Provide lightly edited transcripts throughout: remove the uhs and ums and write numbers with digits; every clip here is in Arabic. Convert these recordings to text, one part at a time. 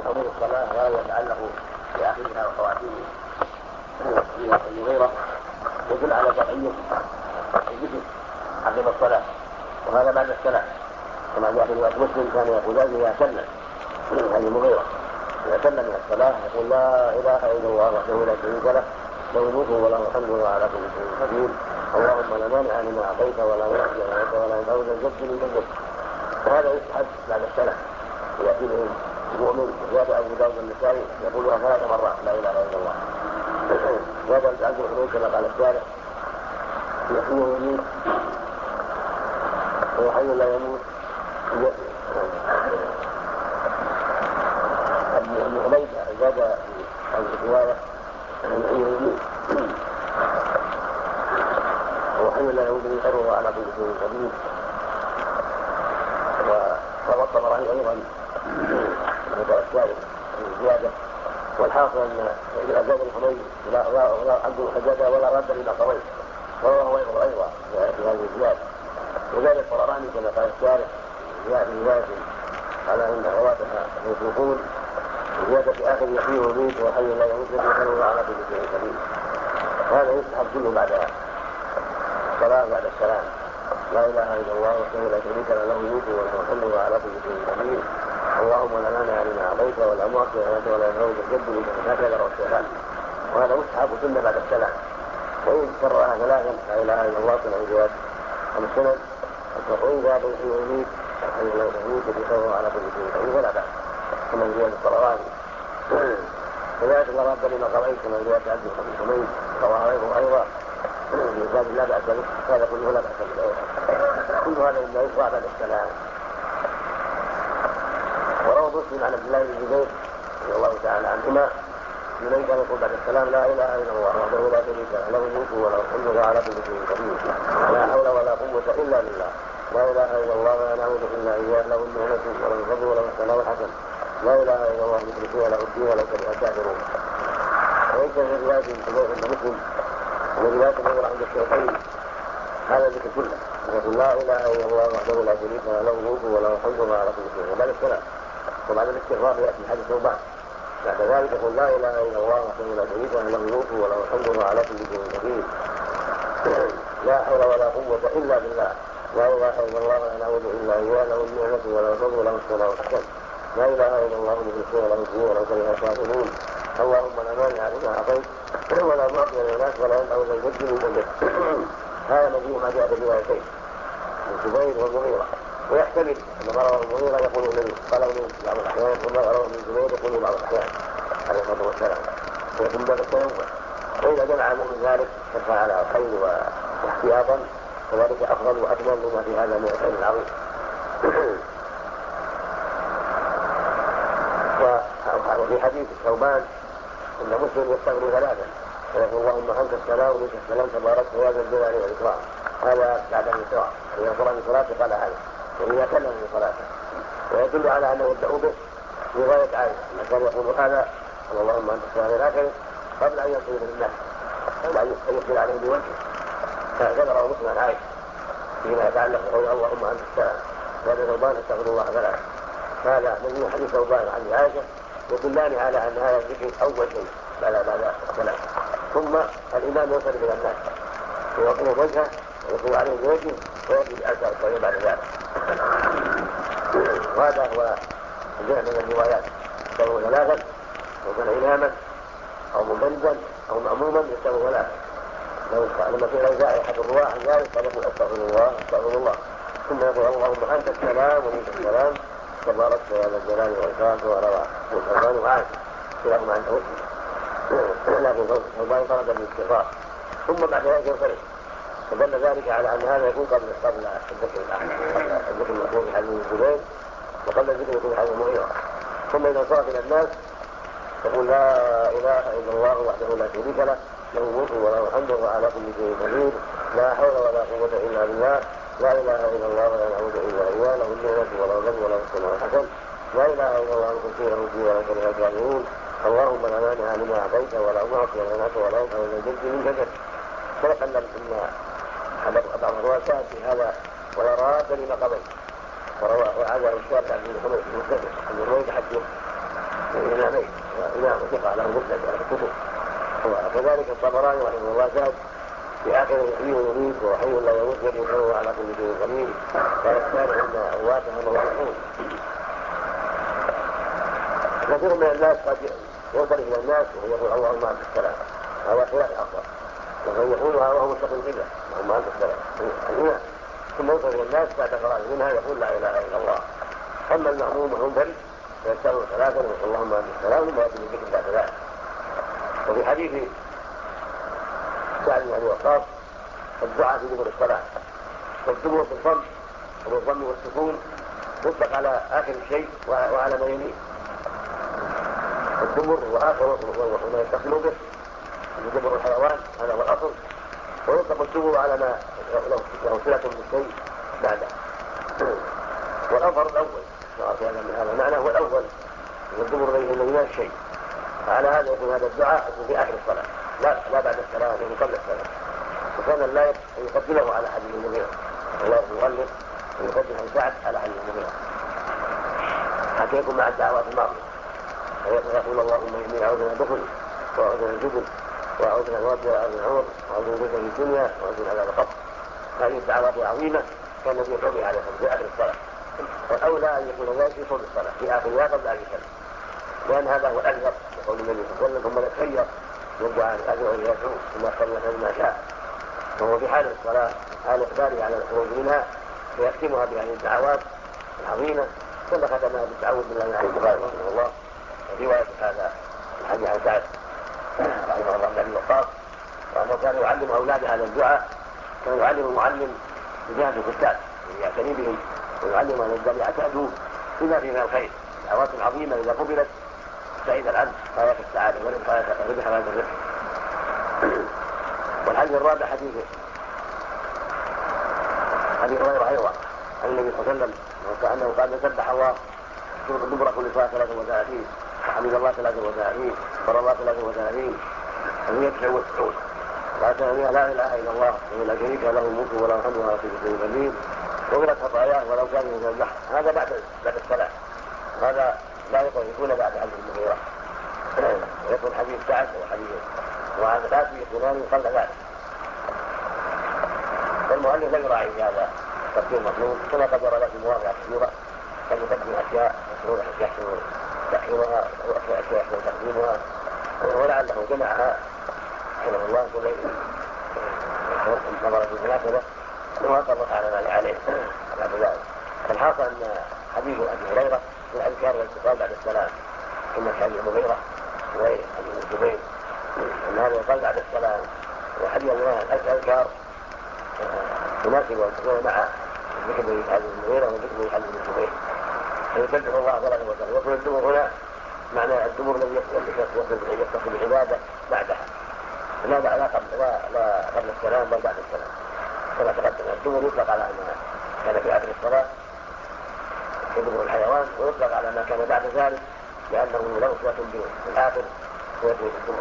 أمور الصلاة ولا يتعلق بآخرها وخواتيمها فيها المغيرة يدل على شرعية الذكر عقب الصلاة، وهذا بعد السلام كما جاء في رواية مسلم كان يقول إذا سلم هذه المغيرة إذا سلم من الصلاة يقول لا إله إلا الله وحده لا شريك له له الملك وله الحمد وهو على كل شيء قدير اللهم لا مانع لما أعطيت ولا معطي لما أعطيت ولا ينفع ذا الجد منك الجد. وهذا يستحب بعد السلام ويأتي به المؤمن زاد أبو داود النسائي يقولها 3 مرات لا إله إلا الله. زاد عبد الحميد كما قال الشارع يحيي ويميت وحي لا يموت. ابن حميد زاد في الرواية يحيي ويميت وحي لا يموت من شره على كل شيء قدير. وروى الطبراني أيضا ذكر الشارع الزيادة. والحاصل أن إذا زاد الحميد لا عبد الحجاج ولا رد لما قضيت وهو أيضا في هذه الزيادة. وزاد الطبراني كما قال الشارع زيادة على أن رواتها يوثقون زيادة في آخر يحيي ويميت وحي لا يموت وهو على كل شيء قدير. هذا يستحب كله بعد الصلاة بعد السلام لا إله إلا الله وحده لا شريك له الملك وله الحمد وهو على كل شيء قدير اللهم لا مانع لما أعطيت ولا معطي ولا ينفع ذا الجد منك هكذا روى الشيخان. وهذا مستحب سنة بعد السلام. وإن كررها 3 لا إله إلا الله كما في رواية السنن وإن ذا يحيي ويميت وحي لا يموت وهو على كل شيء قدير فلا بأس كما في رواية الطبراني. كذلك الله رد لما قضيت كما في رواية عبد الحميد رواه أيضا بإنسان لا بأس به. هذا كله لا بأس به كل هذا مما يشرع بعد السلام. وروى مسلم عن عبد الله بن زبير رضي الله تعالى عنهما من كان يقول بعد السلام لا اله الا الله وحده لا شريك له له الملك وله الحمد وهو على كل شيء قدير لا حول ولا قوه الا بالله لا اله الا الله ولا نعوذ الا اياه له النعمه وله الفضل وله الثناء الحسن لا اله الا الله مشركين له الدين ولو كره الكافرون. وان كان في روايه عند مسلم ومن روايه اخرى عند الشيخين هذا ذكر كله يقول لا اله الا الله وحده لا شريك له له الملك وله الحمد وهو على كل شيء بعد السلام. وبعد الاستغفار ياتي حديث ثوبان بعد ذلك يقول لا اله الا الله وحده لا شريك له له الملك وله الحمد وهو على كل شيء قدير لا حول ولا قوه الا بالله لا اله الا الله ولا نعوذ الا اياه له النعمه وله الفضل وله الثناء الحسن لا اله الا الله مخلصين له الدين ولو كره الكافرون اللهم لا مانع لما اعطيت ولا معطي لما ولا ينفع ذا الجد منك الجد. هذا مجيء ما جاء في روايتين من زبير والمغيرة. ويحتمل أن ما رواه المغيرة يقول النبي قالوا من بعض الأحيان وما رواه من زبير يقول بعض الأحيان عليه الصلاة والسلام ويكون باب التنوع. وإذا جمع من ذلك شرفا على الخير واحتياطا فذلك أفضل وأكمل لما في هذا من الخير العظيم. وفي حديث ثوبان إن مسلم يستغني 3 فيقول اللهم أنت السلام ومنك السلام تبارك يا ذا الجلال والإكرام. هذا بعد الإسراء إذا فرغ من صلاته قال هذا وإذا كلم من صلاته. ويدل على أنه يبدأ به في غاية عائشة أنه كان يقول هذا اللهم أنت السلام الآخر قبل أن يصل للناس قبل أن يصل عليه بوجهه. هكذا روى مسلم عن عائشة فيما يتعلق بقول اللهم أنت السلام وهذا ثوبان استغفر الله 3. هذا من حديث ثوبان عن عائشة يدلان على أن هذا الذكر أول شيء بعد السلام. ثم الإمام يصل إلى الناس ويقوم وجهه ويقوم عليه بوجهه ويأتي بأثر الطريق بعد ذلك. وهذا هو جاء من الروايات يستوي 3 وكان إماما أو مبردا أو مأموما يستوي 3. لما في زائحة الرواة عن ذلك فيقول أستغفر الله أستغفر الله ثم يقول اللهم أنت السلام ومنك السلام تبارك يا ذا الجلال والإكرام. وروى الثوبان وعائشة كلاهما عن مسلم لكن ثوبان فرد بالاستغفار ثم بعد ذلك ينصرف. فدل ذلك على أن هذا يكون قبل الذكر الآخر قبل الذكر المذكور في حديث الزبير وقبل الذكر المذكور في حديث المغيرة. ثم إذا انصرف إلى الناس يقول لا إله إلا الله وحده لا شريك له له الملك وله الحمد وهو على كل شيء قدير لا حول ولا قوة إلا بالله لا إله إلا الله ولا نعوذ إلا إياه له النعمة وله الفضل وله الثناء الحسن لا إله إلا الله مخلصين له الدين ولو كره الكافرون اللهم لا مانع لما أعطيت ولا معطي لما منعت ولا ينفع ذا الجد منك الجد. فيقلل أن بعض الرواة في هذا ولا راد لما قضيت وروى وعاد الشافعي بن حميد المستدرك أن الرويد حديث وثقة له مسند وله كتب. وكذلك الطبراني رحمه الله زاد في آخر يحيي ويميت وحي لا يموت يده على كل شيء قدير ويختار أن أمواتهم موجودون. كثير من الناس قد ينصرف إلى الناس ويقول اللهم أنت السلام، هذا خلاف الأفضل، ومن يقولها وهو مستقيم قبلة اللهم أنت السلام الإمام، ثم ينصرف إلى الناس بعد فراغ منها يقول لا إله إلا الله. أما المأموم والمنفرد فيستغفر ثلاثا ويقول اللهم أنت السلام ثم يأتي بالذكر بعد ذلك. وفي حديث سعد بن أبي وقاص الدعاء في دبر الصلاة والدبر بالضم وبالضم والسكون يطلق على آخر الشيء وعلى ما يليه. الدبر وآخر وما يتصل به دبر الحيوان هذا هو الأصل، ويطلق الدبر على ما له صلة بالشيء بعده. والأظهر الأول هذا معناه هو الأول والدبر الذي لا شيء. فعلى هذا يكون هذا الدعاء يكون في آخر الصلاة لا بعد الصلاة، يكون قبل الصلاة. وكان اللايق يقدمه على حديث المغيرة، اللايق يغلق ويقدمه سعد على حديث المغيرة حتى يكون مع الدعوات الماضية. فيقول اللهم إني أعوذ من البخل وأعوذ من الجبن وأعوذ من الواد وأعوذ من العمر وأعوذ من فتن الدنيا وأعوذ من عذاب القبر. هذه الدعوات عظيمة كان النبي يصلي عليها في آخر الصلاة، والأولى أن يكون ذلك في صلب الصلاة في آخرها قبل أن يسلم، لأن هذا هو الأكثر يقول النبي صلى الله عليه وسلم ثم يتخير يدعى عن الأجر ويدعو ثم يصلي ما شاء. وهو في حال الصلاة حال إقباله على الخروج منها ويختمها بهذه الدعوات العظيمة ثم ختمها بالتعوذ بالله عن البخاري رحمه الله. وفي رواية هذا الحديث عن سعد رحمه الله بن أبي وقاص وأنه كان يعلم أولاده هذا الدعاء، كان يعلم المعلم بجهة الكتاب يعتني بهم ويعلم أن الذي يعتادوا بما فيه من الخير. دعوات عظيمة إذا قبلت سعيد العبد غاية السعادة وربح هذا الربح. والحديث الرابع حديث أبي هريرة أيضا عن النبي صلى الله عليه وسلم أنه قال سبح الله دبر كل صلاة 33 وحمد الله 33 وبر الله 33 و199 وأشهد أن لا إله إلا الله ولا شريك له الملك وله الحمد وهو على كل شيء قدير غفرت خطاياه ولو كان من البحر. هذا بعد الصلاة، هذا لا يكون بعد حديث المغيرة يكون حديث سعد وحديث وهذا لا يكونان قبل ذلك. والمؤلف لا يراعي في هذا تقديم مطلوب كما قدر له في مواضع كثيرة أن يقدم أشياء مشهورة يحسن تحريمها وأشياء يحسن تقديمها، ولعله جمعها رحمه الله كل نظر في المناسبة وأطلق على ما عليه بعد ذلك. الحاصل أن حديث أبي هريرة من الأذكار والاتصال بعد السلام ثم حديث المغيرة وغيره حديث الزبير أن هذا يقال بعد السلام وحديث الأذكار تناسب أن تكون مع ذكر حديث المغيرة وذكر حديث الزبير فيسبح الله ثلاثة وثلاثة. يقول الدبر هنا معنى الدبر الذي يتصل بالعبادة بعدها لا قبل السلام بل بعد السلام كما تقدم. الدبر يطلق على ما كان في آخر الصلاة يدبر الحيوان ويطلق على ما كان بعد ذلك لأنه له صلة بالآخر ويدبر الدبر.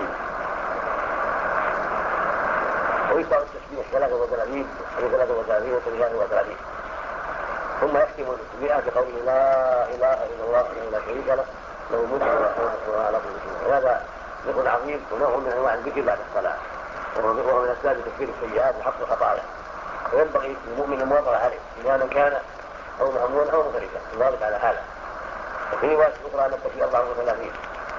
ويشرع التسبيح 33 و33 ثم يختم التسبيح بقوله لا إله إلا الله وحده لا شريك له له الملك وهو على كل شيء. هذا ذكر عظيم ونوع من أنواع الذكر بعد الصلاة وهو من أسباب تكفير السيئات وحفظ الخطايا. وينبغي للمؤمن المواظبة عليه إماما كان أو مأمونا أو مفردا يواظب على حاله. وفي رواية أخرى أن التكفير 34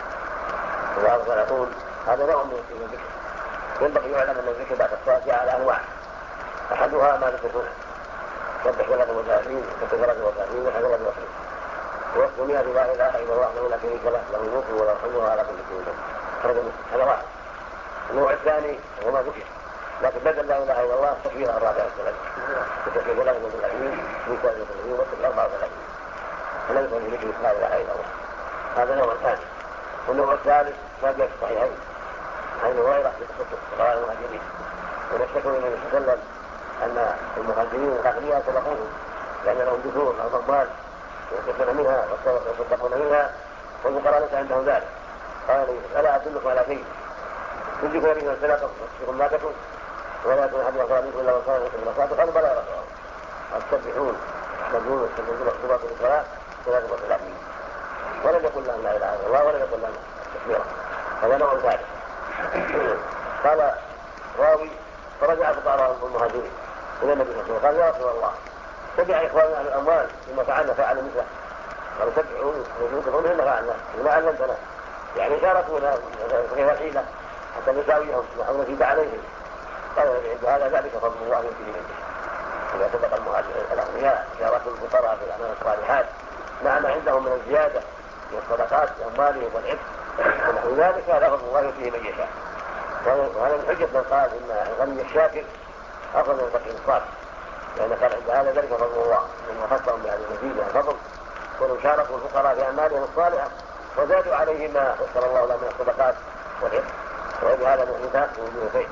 هذا نوع من الذكر. ينبغي يعلم أن الذكر بعد الصلاة على أنواع أحدها ما ذكرونه سبح 33 وسبح 33 وحد 33 ويختمها بلا إله إلا الله وحده لا شريك له له الملك وله الحمد وهو على كل شيء قدير. هذا واحد. النوع الثاني هو ما ذكر لكن بدل لا إله إلا الله تكفيرها 34 وتكفير 33 و33 وتكفير 34 فلا يكون في ذكر لا إله إلا الله. هذا نوع ثاني. والنوع الثالث ما جاء في الصحيحين عن هريرة بقصة الصلاة المهاجرين ونشكوا الى النبي صلى الله عليه وسلم ان المهاجرين الاغنياء سبقوهم لان لهم دثور او ضمان ينفقون منها ويصدقون منها والفقراء ليس عندهم ذلك. قال الا ادلكم على شيء تدركون به الصلاه تصدقون ما تكون ولا يكون احد يقرا منكم الا وصلاه من الصلاه. قالوا بلى يا رسول الله تسبحون تحمدون وتستغفرون وتقومون بالصلاه 33 ولم يقل لهم لا اله الا الله ولم يقل لهم تكبيرا، هذا نوع ثالث. قال راوي فرجع فقال المهاجرين الى النبي صلى الله عليه وسلم قال يا رسول الله تبع اخواننا اهل الاموال ثم فعلنا فعل مثله، قالوا تبعوا وجودكم ثم فعلنا بما علمتنا، يعني شاركونا في الحيله حتى نساويهم نحن نزيد عليهم. قال عند هذا ذلك فضل الله يؤتيه من يشاء. إذا سبق الأغنياء شاركوا الفقراء في الأعمال الصالحات مع ما عندهم من الزيادة من الصدقات بأموالهم والعفق ونحو ذلك، هذا فضل الله يؤتيه من يشاء. وهذا من حجة من قال إن الغني الشاكر أفضل من الفقير الصالح، لأن قال عند هذا ذلك فضل الله ثم خصهم بهذا المزيد من الفضل، كانوا شاركوا الفقراء في أعمالهم الصالحة وزادوا عليه ما يسر الله لهم من الصدقات والعفق، وبهذا مؤمنات ووجوه خير.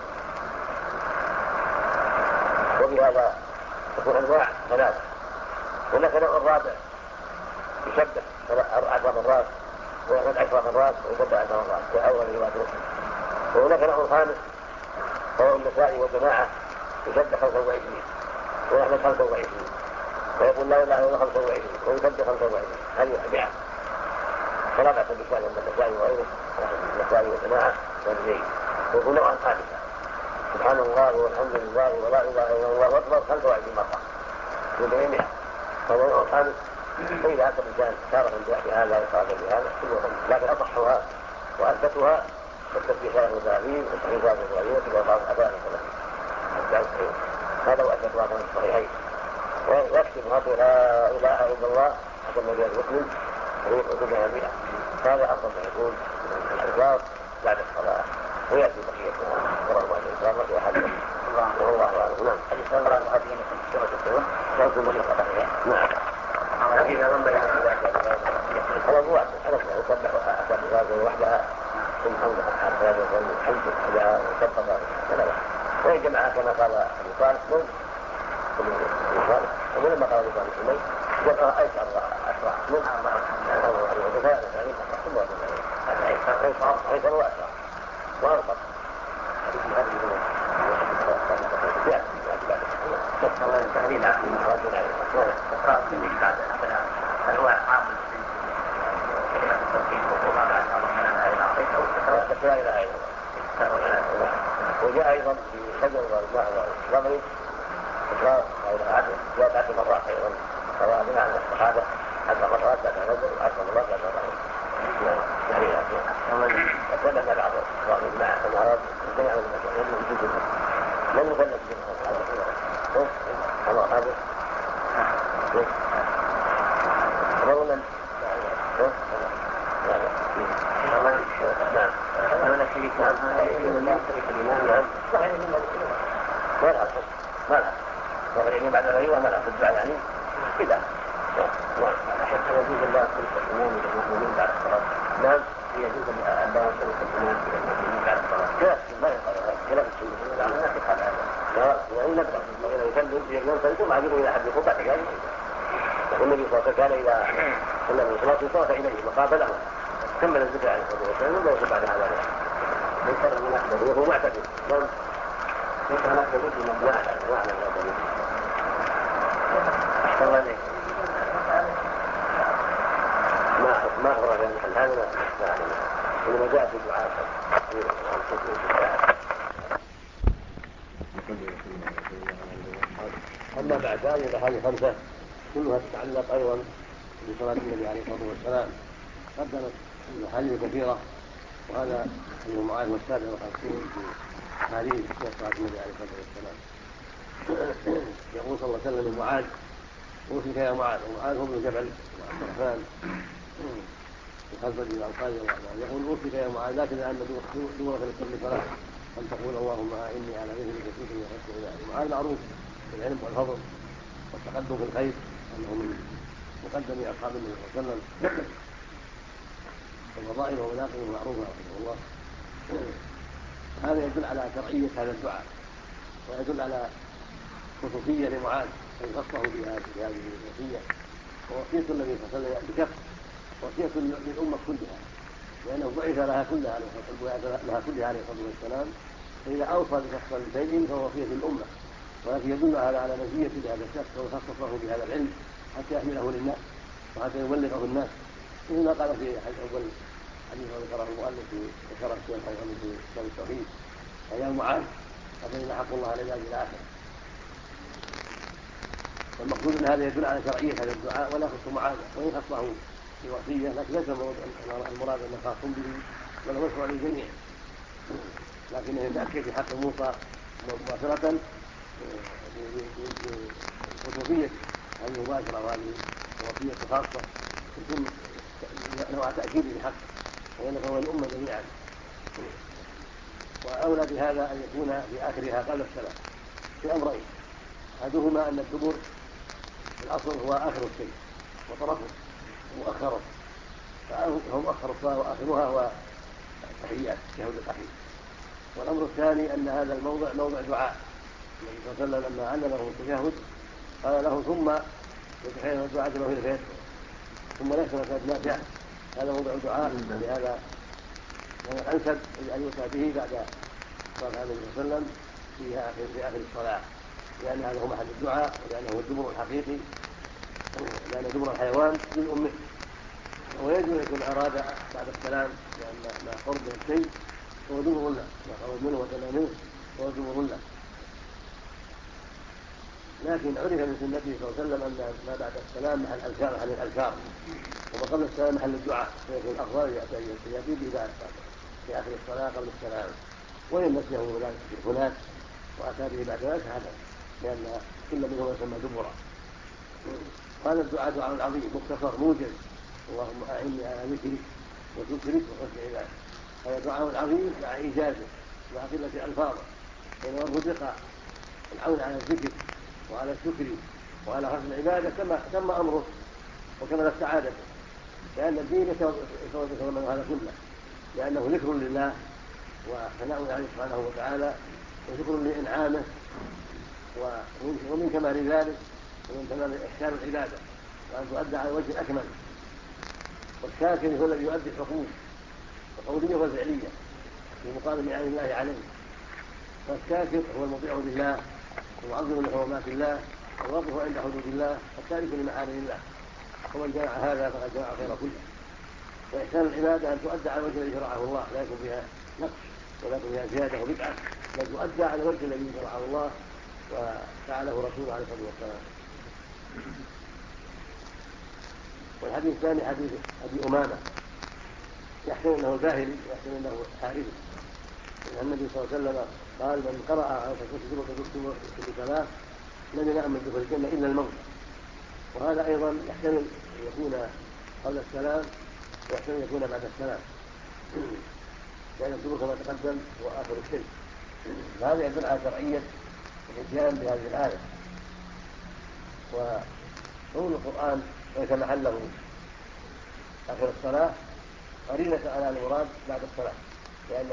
وبهذا تكون أنواع ثلاثة. هناك نوع الرابع يشبه 10 مرات ويعمل 10 مرات ويشبه 10 مرات كأول رواية مسلم. وهناك نوع خامس وهو النسائي والجماعة يشبه 25 ويعمل 25 ويقول لا إله إلا 25 ويشبه 25. هذه الأربعة فلا بأس بشأن النسائي وغيره، النسائي والجماعة والزيد. ويقول نوعا خامسا سبحان الله والحمد لله ولا اله الا الله اكبر 25 مره في بينها، هذا نوع خامس. فاذا اتى الانسان تارة بهذا وتارة بهذا لكن اصحها واثبتها التسبيح 33 والتحميد 33 والاقامه 33. هذا واثبتها في الصحيحين. ويكتب هذا لا اله الا الله حتى النبي المسلم ويقول 100. هذا افضل ما يكون من الاذكار بعد الصلاه ويأتي بقيتها ورغم الإنسان وفي أحد والله أعلم. نعم. حديث الله المؤذين في سورة الطور صوت المشرقة فيها. نعم. إذا ظن بيان هذا هو يسبح هذه وحدها ثم حمد الحمد إذا سبق وإن جماعة كما قال أبو صالح ولما قال أبو صالح جمع أيسر وأسرع أيسر وأسرع وأرقب. التهليل عن الإقرار في بعد هل هو عام كلمة التوحيد وما بعد ربنا لا إله إلا الله. وجاء أيضا في الفجر والماء والمغرب إقرار لا إله إلا الله جاءت 10 مرات أيضا رواه عن الصحابة 10 مرات بعد الفجر و10 مرات بعد المغرب. وكان بعض الجماعة كما أراد الجماعة من يكلف الله هذا أولا نعم أولا شريك نعم صحيح ما لها ما لها وغيره بعد الغيرة ما لها تدفع يعني كذا. حتى يجوز الله كل الإمام للمؤمنين بعد الصلاة. نعم يجوز الله كل الإمام للمؤمنين بعد الصلاة. لا يقال خلاف السنة لا يقال هذا. لا وإن نبدأ وإذا يسلم ينصرف عجبه إلى حد يقول بعد ذلك. والنبي صلى الله عليه وسلم كان إذا صلى الصلاة صرف إليه وقابله كمل الذكر عليه الصلاة والسلام ولا يصب بعد هذا ينصر من أحده وهو معتدل. نعم ينصر من أحده ما أعلم أحسن الله عليك ما أخبر في المحل هذا لا أعلم إنما جاء في دعاء. أما بعد ذلك هذه 5 كلها تتعلق أيضا بصلاة النبي عليه الصلاة والسلام. قدمت أحاديث كثيرة وهذا حديث معاذ والسابع والخمسون في أحاديث صلاة النبي عليه الصلاة والسلام. يقول صلى الله عليه وسلم لمعاذ أوصيك يا معاذ، ومعاذ هو ابن جبل وعبد الرحمن وخلفه الأنصاري يقول أوصيك يا معاذ لا تدع أن دورك لكل صلاة أن تقول اللهم إني على ذكرك وشكرك وحسن عبادتك. معاذ معروف بالعلم والفضل والتقدم في الخير أنه من مقدم أصحاب النبي صلى الله عليه وسلم وفضائله ومناقبه معروفة رحمه الله. هذا يدل على شرعية هذا الدعاء ويدل على خصوصية لمعاذ أن خصه بهذه الوصية. ووصية النبي صلى الله عليه وسلم بكف وصية للأمة كلها لأنه بعث لها كلها عليه الصلاة والسلام. فإذا أوصى بشخص بشيء فهو وصية للأمة، ولكن يدل على مزية لهذا الشخص وخصص له بهذا العلم حتى يحمله للناس وحتى يبلغه الناس، مثل ما قال في أول حديث ذكره المؤلف ذكره الشيخ ايضا في كتاب التوحيد ايام معاذ فإن حق الله على العباد الى اخره. والمقصود ان هذا يدل على شرعيه هذا الدعاء ولا يخص معاذ وان خصه في وصيه، لكن ليس المراد ان خاص به بل هو مشروع للجميع، لكنه يتاكد في حق موسى مباشره بخصوصيه هذه المباشره وهذه الوصيه خاصه يكون نوع تاكيد في حقه وينفع الامه جميعا. واولى بهذا ان يكون في اخرها قبل السلام في امرين: احدهما ان الدبر الاصل هو اخر الشيء وطرفه مؤخره، فهو مؤخر الصلاه واخرها هو التحيات التشهد الاخير. والامر الثاني ان هذا الموضع موضع دعاء، النبي صلى الله عليه وسلم لما علمه التشهد قال له ثم يتحين الدعاء له الى فيسر ثم يسر كتاب نافع، هذا موضع دعاء، لهذا هو الانسب ان يؤتى به بعد صلاه النبي صلى الله عليه وسلم في اخر الصلاه، لان هذا هو محل الدعاء ولانه الدبر الحقيقي، لان دبر الحيوان جزء منه، ويجوز يكون اراد بعد السلام لان ما قرب من الشيء هو دبر له، ما قرب منه وتلا منه هو دبر له. لكن عرف من سنته صلى الله عليه وسلم ان ما بعد السلام محل الاذكار عن الاذكار، وما قبل السلام محل الدعاء، فيكون الافضل ياتي به في اخر الصلاه قبل السلام، وان نسيه هناك واتى به بعد ذلك هذا، لان كل منهما يسمى دبرا. هذا الدعاء دعاء عظيم مختصر موجز: اللهم اعني على ذكرك وشكرك وحسن عبادك. هذا دعاء عظيم مع ايجازه مع قله الفاظه، بينما رزق العون على الذكر وعلى الشكر وعلى حسن العباده تم امره وكمل السعاده، لان الدين يتضمن هذا كله، لانه ذكر لله وثناء عليه سبحانه وتعالى وشكر لانعامه، ومن كمال ذلك ومن كمال احسان العباده وان تؤدى على الوجه الاكمل. والشاكر هو الذي يؤدي الحقوق القوليه والفعليه في مقابل نعم الله عليه، فالشاكر هو المطيع لله المعظم لحرمات الله الواقف عند حدود الله التارك لمحارم الله، ومن جمع هذا فقد جمع خير كله. واحسان العباده ان تؤدى على الوجه الذي شرعه الله، لا يكون فيها نقص ولا يكون فيها زياده وبدعه، بل تؤدى على الوجه الذي شرعه الله وفعله رسوله عليه الصلاه والسلام. والحديث الثاني حديث ابي امامه يحسن انه الباهلي ويحسن انه حارث، ان النبي صلى الله عليه وسلم قال: من قرأ على تكتب كل صلاة لم ينام من دخول الجنة إلا الموت. وهذا أيضا يحتمل أن يكون قبل السلام ويحتمل أن يكون بعد السلام، لأن الدبر كما تقدم هو آخر الشيء. فهذا يدل على شرعية الإتيان بهذه الآية، وقول القرآن ليس محله آخر الصلاة قرينة على المراد بعد الصلاة، لأن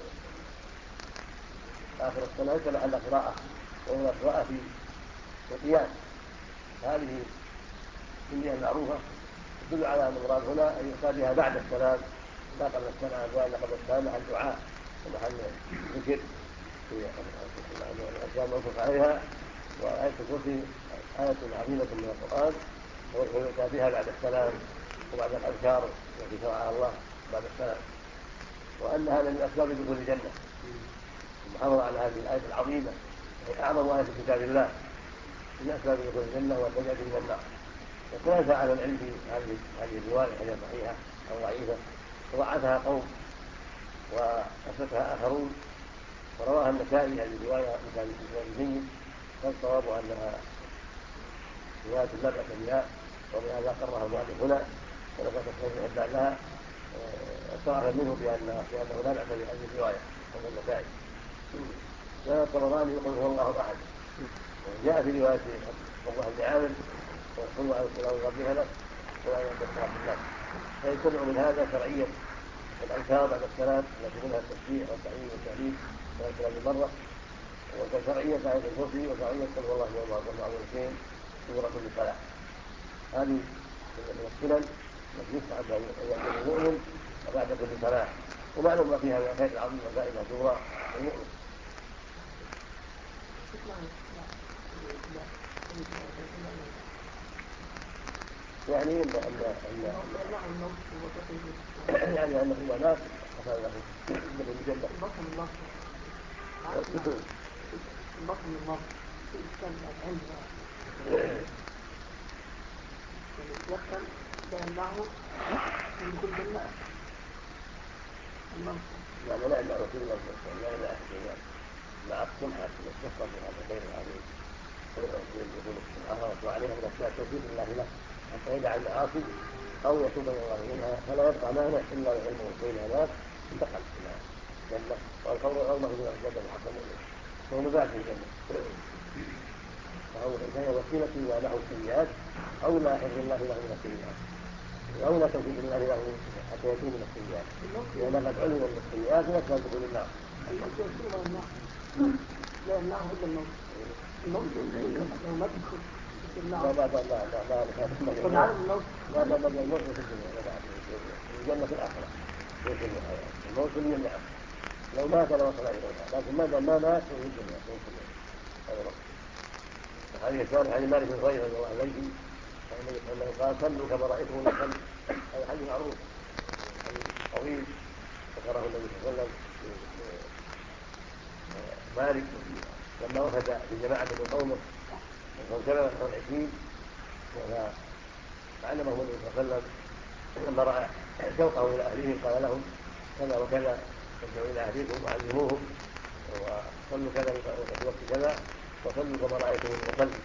آخر الصلاة ليس محل قراءة وهو قراءة في القيام. هذه السنية المعروفة تدل على أن المراد هنا أن يؤتى بها بعد السلام لا قبل السلام، لأن قبل السلام محل دعاء ومحل ذكر في الأشياء الموصوف عليها. وآية الكرسي آية عظيمة من القرآن ويؤتى بها بعد السلام وبعد الأذكار التي شرعها الله بعد السلام، وأنها من أسباب دخول الجنة. المحافظة على هذه الآية العظيمة هي أعظم آية في كتاب الله من أسباب دخول الجنة والنجاة من النار. واختلف على العلم في هذه الرواية هي صحيحة أو ضعيفة، وضعفها قوم وأثبتها آخرون، ورواها النسائي هذه الرواية مثل جيد، فالصواب أنها رواية لا بأس بها، ولهذا قررها المؤلف هنا ولقد تصحيح الإبداع لها صرح منه بأنه لا بأس بهذه الرواية عند النسائي. لأن الطبراني يقول هو الله أحد، جاء في رواية الله بن عامر وقل له ربي هلك ولا ينبغي بالله، فيتبع من هذا شرعية الأذكار بعد السلام التي منها التسبيح والتحميد والتهليل والكلام مرة، وكشرعية آية الكرسي وشرعية قل هو الله والمعوذتين سورة كل صلاة. هذه من السنن التي يستحب أن يكون المؤمن وبعد كل صلاة، ومعلوم ما فيها من الخير العظيم وفائدة كبرى للمؤمن. يعني يعني انه اذا مات حصل له الجنه. البطن من المرض في إشكال عندنا يقتل لأنه من كل جنة المرض. لا يمنعه كل المسلم، لا يمنعه الجنة مع السمحة يستفضل بهذا الخير العظيم يقول السبحانه وعليها من أشياء توفيق الله له حتى يدع المعاصي أو يتوب إلى الله منها، فلا يبقى مانع إلا وعلمه بين هناك انتقل إلى الجنة، والقول أوله من الجنة بحق المؤمن وهو مباح الجنة، فهو كان وسيلة إلى له السيئات أو لا حفظ الله له من السيئات أو لا توفيق الله له حتى يكون من السيئات، لأن قد علم من السيئات ويكفى دخول النار. لا يمنعه إلا الموت. الموت لو ما تدخل في النار. لا الموت في الجنة في الآخرة الموت في الجنة لو مات لوصل إليها، لكن ما مات في الجنة هذه كان حديث مالك بن هويرة رضي الله عنه أنه قال صلوا كما رأيتموني أصلي. هذا حديث معروف حديث طويل ذكره النبي صلى الله عليه وسلم مالك لما وفد بجماعة من قومه وانتبه 20 فعلمهم النبي صلى الله عليه وسلم لما رأى شوقه إلى أهلهم قال لهم كذا وكذا ارجعوا إلى أهليكم وعلموهم وصلوا كذا في وقت كذا وصلوا كما رأيتموني أصلي.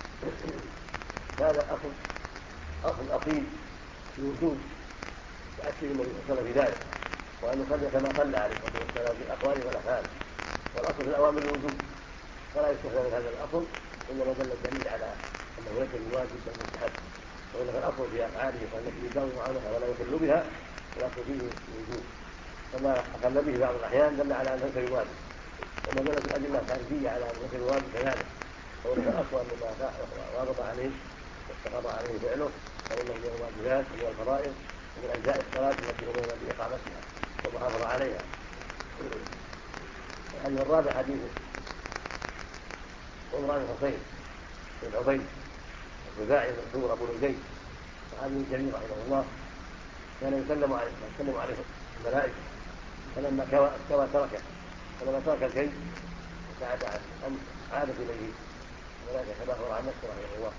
هذا أصل أصيل في وجود تأثير النبي صلى الله عليه وسلم في ذلك، وأن يصلي كما صلى عليه الصلاة والسلام في الأقوال والأفعال، والأصل في الأوامر الوجوب فلا يستثنى من هذا الأصل، إنما دل الدليل على أنه ليس بواجب بل مستحب، وإن الأصل في أفعاله فالتي يداوم عنها ولا يخل بها الأصل فيه الوجوب، فما أقل به بعض الأحيان دل على أنه ليس بواجب، وما دلت الأدلة الخارجية على أنه ليس بواجب كذلك، وإن الأصل أن ما واظب عليه واستقر عليه فعله فإنه من الواجبات ومن الفرائض ومن أجزاء الصلاة التي أمرنا بإقامتها والمحافظة عليها. الحديث الرابع حديث عمران الحصين بن عبيد الخزاعي المشهور أبو نجيب صحابي جليل رحمه الله، كان يسلم عليه الملائكة، فلما استوى تركه، فلما ترك الكي وساعد أن عادت إليه الملائكة كما أخبر عن نفسه رحمه الله.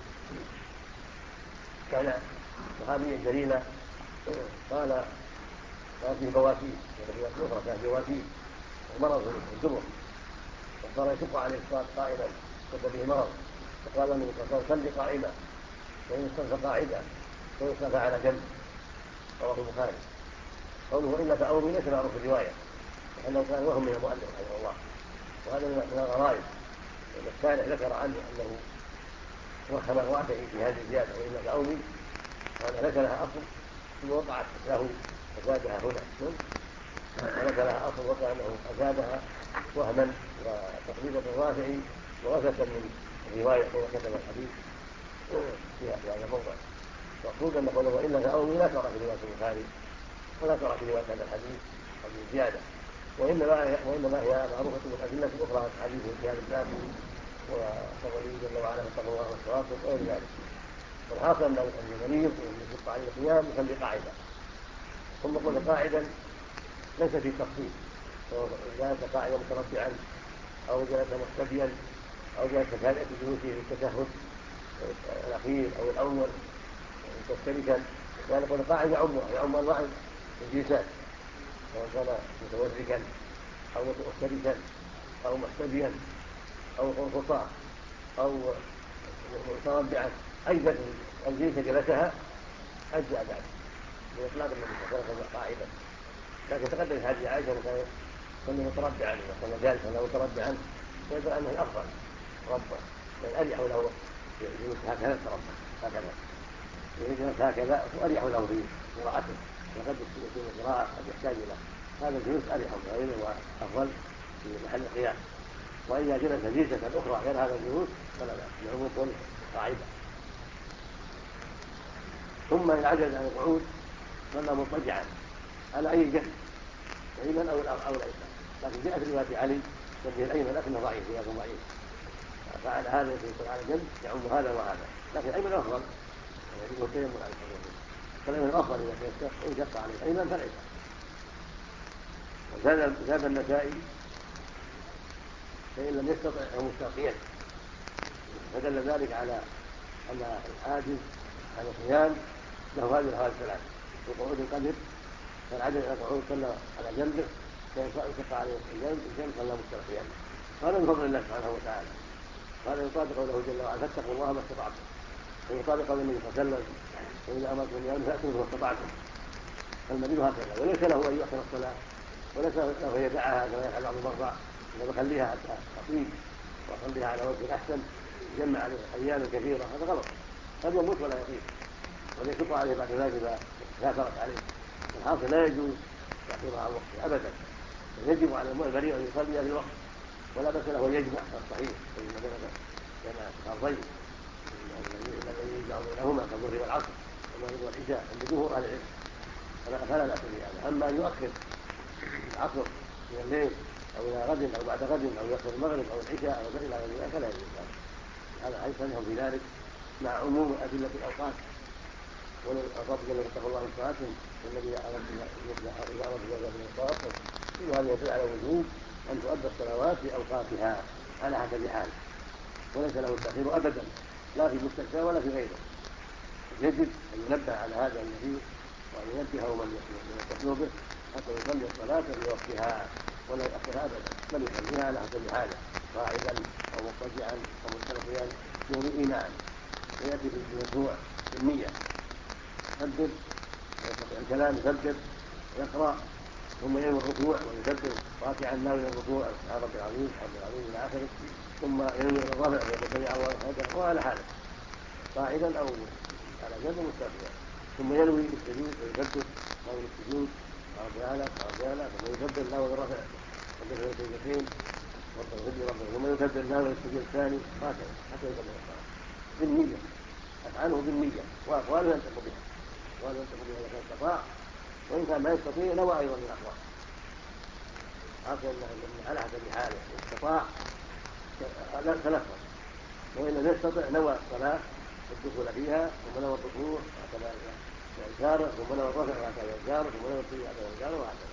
كان صحابيا جليلا قال كان فيه بواسير أخرى كان فيه بواسير ومرض في الدبر وصار يشق عليه الصلاة قائما اشتد به مرض، فقال النبي صلى الله عليه وسلم صل قائما وإن استلف قاعدا وإن استلف على جنب، رواه البخاري. قوله إلا فأومي ليس معروف في الرواية لأنه كان وهم من المؤلف رحمه الله، وهذا من الغرائب، لأن الشارح ذكر عنه أنه وهم الرافعي في هذه الزيادة وإلا فأومي، وأن ليس لها أصل ثم وقعت له أزادها هنا، وليس لها أصل وقع أنه أزادها وهما وتقليدا بالرافعي وغفلة من الرواية حين كتب الحديث في هذا الموضع. مقصود أن قوله وإلا فأومي لا ترى في رواية البخاري ولا ترى في رواية هذا الحديث هذه الزيادة، وإنما هي معروفة بالأدلة الأخرى حديث زياد الثاني وقوله جل وعلا اتقوا الله والتواصل وغير ذلك. والحاصل أن المريض يشق عليه القيام يصلي قاعدا، ثم قل قاعدا ليس في تفصيل، جلس قاعدا متربعا أو جلس محتبيا أو جلس كهيئة جلوسه في التشهد الأخير أو الأول مستشركا، يعني قل قاعد يعم الواحد الجلسات، سواء كان متوركا أو مستشركا أو محتبيا أو قرفصا أو متربعا، أي الجلسة جلسها أجزاء بعد بإطلاق النبي صلى الله عليه وسلم قاعدا. لكن تقدم في حديث عائشة كان متربعا وكان جالسا له متربعا، ويدل أنه الأفضل ربه بل أريح له يجلس هكذا تربع هكذا يجلس هكذا وأريح له في قراءته، وقد يكون القراءة قد يحتاج إلى هذا الجلوس أريح له وأفضل في محل القيام. وإذا جلس جلسة أخرى غير هذا الجلوس فلا بأس يعوض قاعدة. ثم إن عجز عن القعود صلى مضطجعا على أي جهة الأيمن أو الأيسر، لكن جاء في رواية علي وجه الأيمن لكنه ضعيف رواية ضعيف، فعلى هذا يكون على جنب يعم هذا وهذا، لكن الأيمن أفضل يعني يكون تيمم على الحدود، فالأيمن أفضل إذا يشق على الأيمن فالأيسر، وزاد النسائي فإن لم يستطع فهو مستقيم، فدل ذلك على أن العاجز عن الصيام له هذه الحالة الثلاث: وقعود القدر، فالعجز عن القعود صلى على جنبه فيشق عليه الجنب صلى مستقيما. هذا من فضل الله سبحانه وتعالى، هذا يطابق قوله جل وعلا: فاتقوا الله ما استطعتم، ويطابق قول النبي صلى الله عليه وسلم: وإذا أمرتم بالصيام فأتوا ما استطعتم. فالنبي هكذا، وليس له أن يؤخر الصلاة، وليس له أن يدعها كما يفعل بعض المرضى، إذا بخليها حتى تطيب وأخليها على وجه أحسن يجمع عليه أيام كثيرة، هذا غلط، قد يموت ولا يطيب وليشق عليه بعد ذلك إذا كاثرت عليه. الحاصل لا يجوز تأخيرها عن وقتها أبدا، يجب على المعذر أن يصلي في الوقت، ولا بأس له أن يجمع الصحيح بين الفرضين الذي يجمع بينهما كالظهر والعصر والمغرب والعشاء عند جمهور أهل العلم، فلا بأس بهذا. أما أن يؤخر العصر من الليل أو إلى غد أو بعد غد أو يؤخر المغرب أو العشاء أو إلى غير ذلك فلا يجوز هذا، حيث أنهم في ذلك مع عموم أدلة الأوقات. والأوقات التي اتقوا الله من صلاتهم والذي إذا أردت زوجة من الصلاة، كل هذا يدل على وجوب أن تؤدى الصلوات في أوقاتها على حسب حاله، وليس له التأخير أبدا لا في مستشفى ولا في غيره. يجب أن ينبه على هذا النبي وأن ينبهه من يتصل به حتى يصلي الصلاة في وقتها ولا يؤخرها أبدا، بل يصليها على حسب حاله، قاعدا أو مضطجعا أو مستلقيا بدون إيمان. ويأتي في المشروع بالنية، يكبر ويستطيع الكلام، يكبر ويقرأ، ثم ينوي الركوع ويكبر راكعا ناوي الركوع سبحان ربي العظيم رب العظيم إلى آخره، ثم ينوي الرفع ويقول سمع الله لمن حمده وعلى حاله قاعدا أو على جنب مستقيما، ثم ينوي السجود ويكبر ناوي السجود رب العالى ثم يكبر ناوي الرفع ويكبر السجدتين ثم يكبر ناوي السجود الثاني، هكذا حتى يكبر الصلاة بالنية، أفعاله بالنية وأقواله ينطق بها إذا كان استطاع، وإن كان ما يستطيع نوى أيضا من الأقوال، عاصل على حسب حاله. استطاع تلفظ، وإن لم يستطع نوى الصلاة والدخول فيها ثم نوى الركوع وهكذا وإنكاره ثم نوى الرفع وهكذا إنكاره ثم نوى السجود وهكذا إنكاره وهكذا.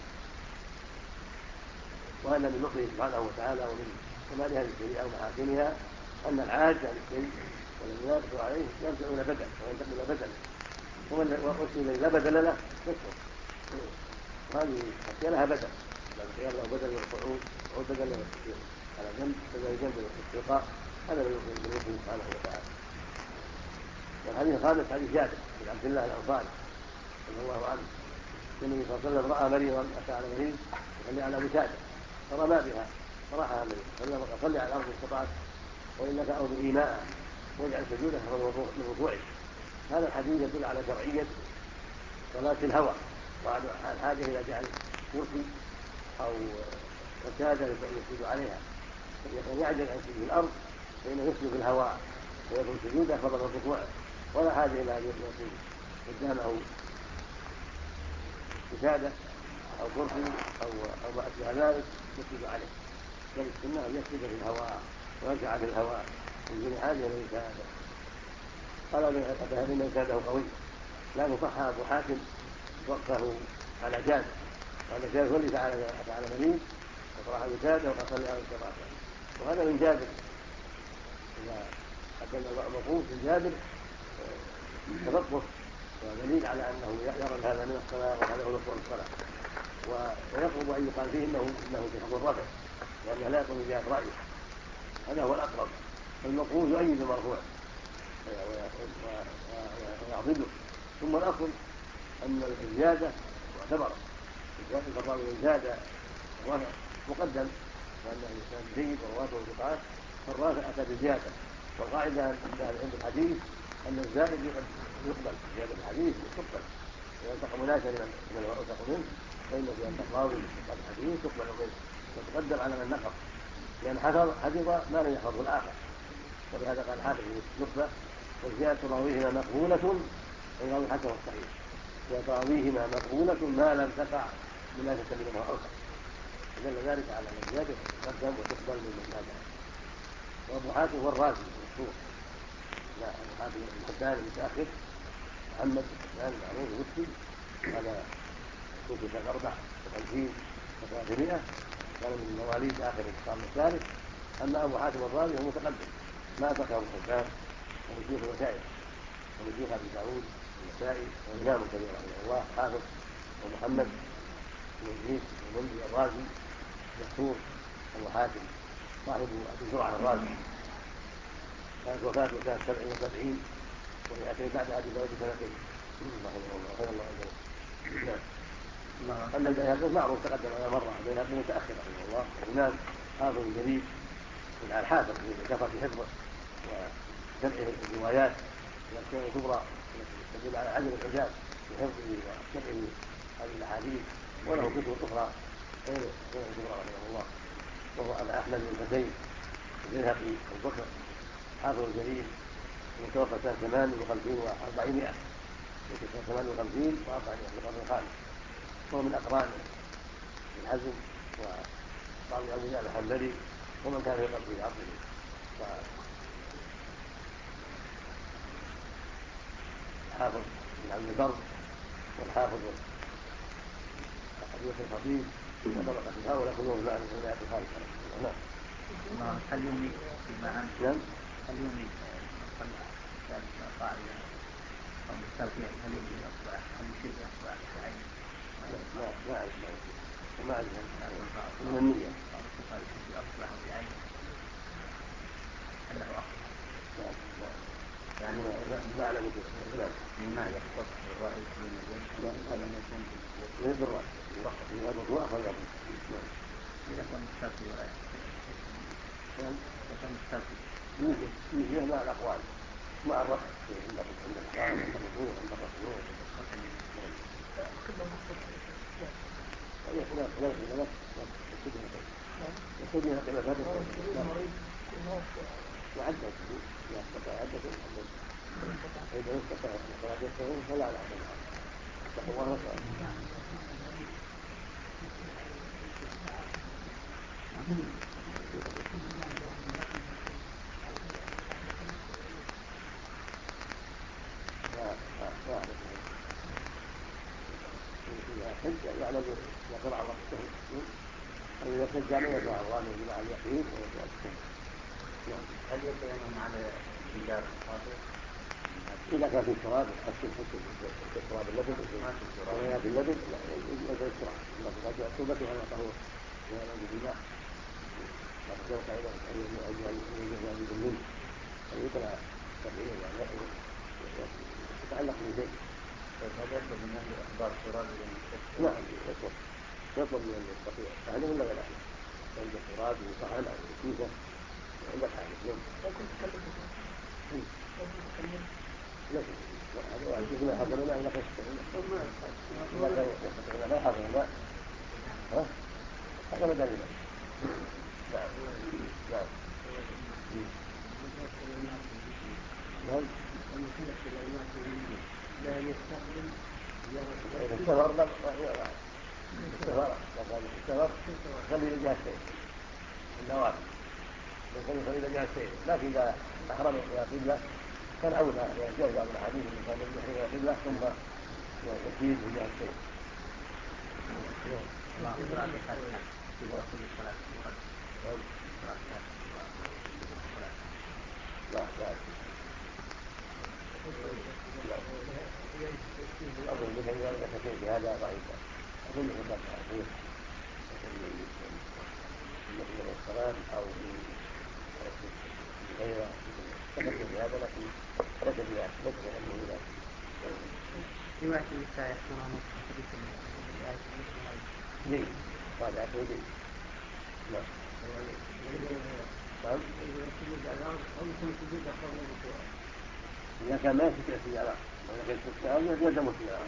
وأن من لطفه سبحانه وتعالى ومن كمال هذه الشريعة ومحاسنها أن العاج عن الشيء والذي لا يقدر عليه يرجع إلى بدل وينتقل إلى بدل، والذي لا بدل له يكفر. وهذه الأشياء لها بدل، الخيار له بدل من القعود أو بدل من التكبير على جنب بدل جنب الاستلقاء، هذا من لطفه سبحانه وتعالى. والحديث الخامس حديث جابر بن عبد الله الأنصاري رضي الله عنه، النبي صلى الله عليه وسلم رأى مريضا أتى على مريض يصلي على وسادة فرمى بها فراحها النبي صلى الله عليه وسلم: صلي على الأرض استطعت وإنك أرض إيماء واجعل سجودك من ركوعك. هذا الحديث يدل على شرعية صلاة الهوى وعلى الحاجة إلى جعل كرسي أو وسادة يسجد عليها، فإن يعجل عن سجود الأرض فإنه يسجد في الهواء ويكون سجوده فضل الركوع، ولا حاجة إلى أن يكون قدامه وسادة أو كرسي أو ما أشبه ذلك يسجد عليه، بل السنة أن يسجد في الهواء ويركع في الهواء من دون حاجة إلى وسادة. قال أن وساده قوي، لكن صح أبو حاتم وقفه على جاد، وأن جاد ولي على مريض وطرح وساده وقال صلي على الصلاة، وهذا من جابر. إذا أكل الموقوف من جابر تلطف ودليل على أنه يرى هذا من الصلاة وهذا هو ركوع الصلاة، ويقرب أن يقال فيه إنه في حكم الرفع، لأنه لا يقوم بجهة رأيه، هذا هو الأقرب. فالموقوف يؤيد المرفوع ويعضده. ثم الأصل أن الزيادة معتبرة، الزيادة الراوي زاد الرفع مقدم، لأنه إنسان جيد ورواته ثقات، فالرافع أتى بزيادة. والقاعدة عند الحديث أن الزائد يقبل، زيادة الحديث تقبل إذا انتقى مناسبا لمن هو أوثق منه، فإن زيادة الراوي في الحديث تقبل منه وتقدم على من نقض، لأن حفظ ما لم يحفظه الآخر. ولهذا قال حافظ نخبة: وزيادة راويهما مقبولة أي راوي حسن الصحيح، زيادة راويهما مقبولة ما لم تقع منافسة لمن هو أوثق، فدل ذلك على أن الزيادة تقدم وتقبل من مكانها. وأبو حاتم هو الرازي المشهور، لا أبو حاتم الحبان المتأخر محمد بن حبان المعروف المفتي، هذا توفي سنة 54 و300 كان من مواليد آخر القرن الثالث. أما أبو حاتم الرازي هو متقدم ما ذكره الحكام ومن شيوخ المشايخ ومن شيوخ أبي داود النسائي وإمام كبير رحمه الله حافظ ومحمد بن إدريس المنذر الرازي مشهور أبو حاتم صاحب أبي زرعة الرازي. كانت وفاته سنة 77 و200 بعد أبي داود بسنتين رحمه الله خير الله أجره. أما البيهقي معروف تقدم على مرة البيهقي متأخر رحمه الله الإمام حافظ جديد من الحافظ كثرة حفظه وجمعه الروايات والأشياء الكبرى التي تدل على عدم الإعجاز بحفظه وجمعه هذه الأحاديث وله كتب أخرى غير الكبرى رحمه الله وهو أبا أحمد بن الحسين البيهقي أبو بكر حافظ جليل متوفى سنة 58 و400 سنة 58 و400 في القرن الخامس وهو من أقران الحزم وقاضي أبو جعفر الحنبلي ومن كان في قبره عصره حافظ بن عبد البر والحافظ أبي الخطيب وطبقة هؤلاء كلهم مع الولايات الخالصة. نعم. هل يملك فيما أنت؟ نعم. هل يملك قاعدة أو مستوفية هل يملك أصبح هل يشير أصبح بعين؟ ما أعرف من النية قال يشير أصبح بعين أنه أصبح يعني ما أعلم كيف مما يختص بالرأي من الوجه هذا ما يكون بالرأي هذا أخذ إذا كان مستوفي ولا يكون مستوفي يجي مع الأقوال مع الرأي عند الإسلام عند الرسول عند الرسول يكون يقول هذا وعدت إذا استطاع الصلاة فلا لا اتقوا الله يعلم يقرأ الله أو يحتج عليه يقرأ الله من على اليقين هل يتيمم على إيجاب الخاطئ؟ إذا كان في التراب حسن في التراب اللبن وينات اللبن يجب التراب الله قد يعتبته على طهور ولا يجب الله قد يوقع إلى أن يجب أن يجب منه أن يقرأ تبعيه يعني يتعلق بشيء. هل يطلب من أهل أخبار التراب نعم يطلب من أن يستطيع فهل ولا لا عند التراب وصحن أو كيسة عند الحاجة هذا واجب ما حصل ما إلا ما حصل ما هذا بدل الله. نعم نعم نعم لا يستخدم السفر لا السفر خلي الجهتين النوافل خلي الجهتين لكن إذا أحرم إلى قبلة كان أولى يجوز بعض الأحاديث أن كان يحرم إلى قبلة ثم يسير الجهتين. لا أظن بك إذا ذكرت بهذا ضعيفا أظن بك صحيح من الصلاة أو من غيره ذكرت بهذا لكن ليس بذلك ليس بأنه ذلك. رواية النساء يحضرون حديث الآية ليه؟ قال عفوا ليه؟ لا نعم إذا كان ما يستطيع السيارة ولكن السيارة يلزم السيارة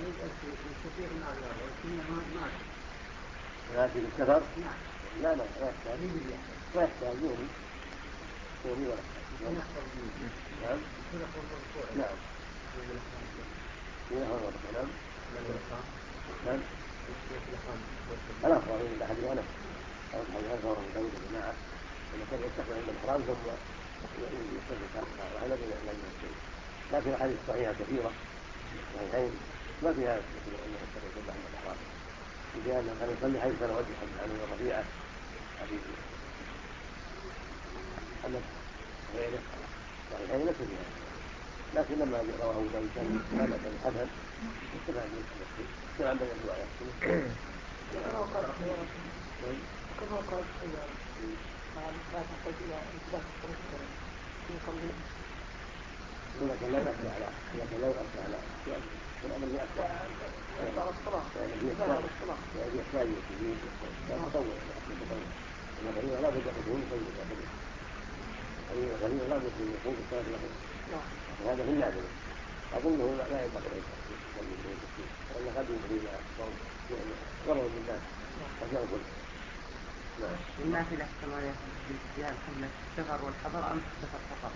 لكن السفر لا يحتاج يومي ولا نعم نعم نعم الأفضل إلى أحد أنا أو أحد أنفر من دولة الجماعة إذا كان يستقبل عند الإحرام ثم يستقبل وهذا لا يمكن. لكن الحديث صحيحة كثيرة صحيحين ما فيها مثل أنه يستقبل عند الإحرام في أنه كان يصلي حيث كان وجه حديث عن ربيعة حديث أنس وغيره صحيحين ليس فيها، لكن لما رواه أبو داود كان حسن استفاد من التفسير استفاد من الرواية كما قال لا تحتاج إلى انتباه الشرط في قلبه. لكن لا يؤثر على الأمر يؤثر على الصلاة يعني يحتاج إلى تطور الغريبة لا بد أن يكون طيب الغريبة لا بد أن يكون بالصلاة له وهذا في النادر أظنه لا ينبغي أن يكون لأن قد يفضي إلى ضرر بالناس قد يأكل. النافلة كما يأتي قبل السفر والحضر أم السفر فقط؟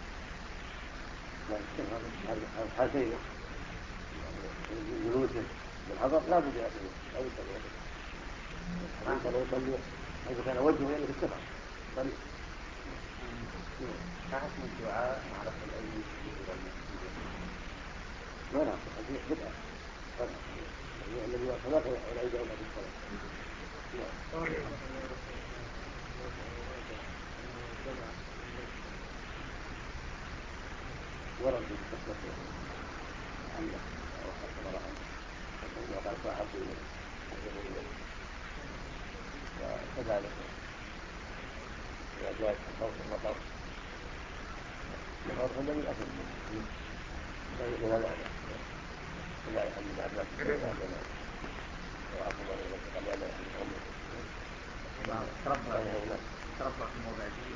لا السفر حالتين جلوسه والحضر لا بد أن يصلي حيث كان وجهه يعني في السفر صلي. ما حكم الدعاء على الأيدي ما نعم هذه بدعة الذي يصلى والعيد أولى بالصلاة. ورد بالتسبيح عنه وقال صاحب وكذلك إذا جاء صوت المطر الأرض الذي أكل من هذا لا يحل بعد ذلك وأكبر قبل أن يحل تربع في موضع جديد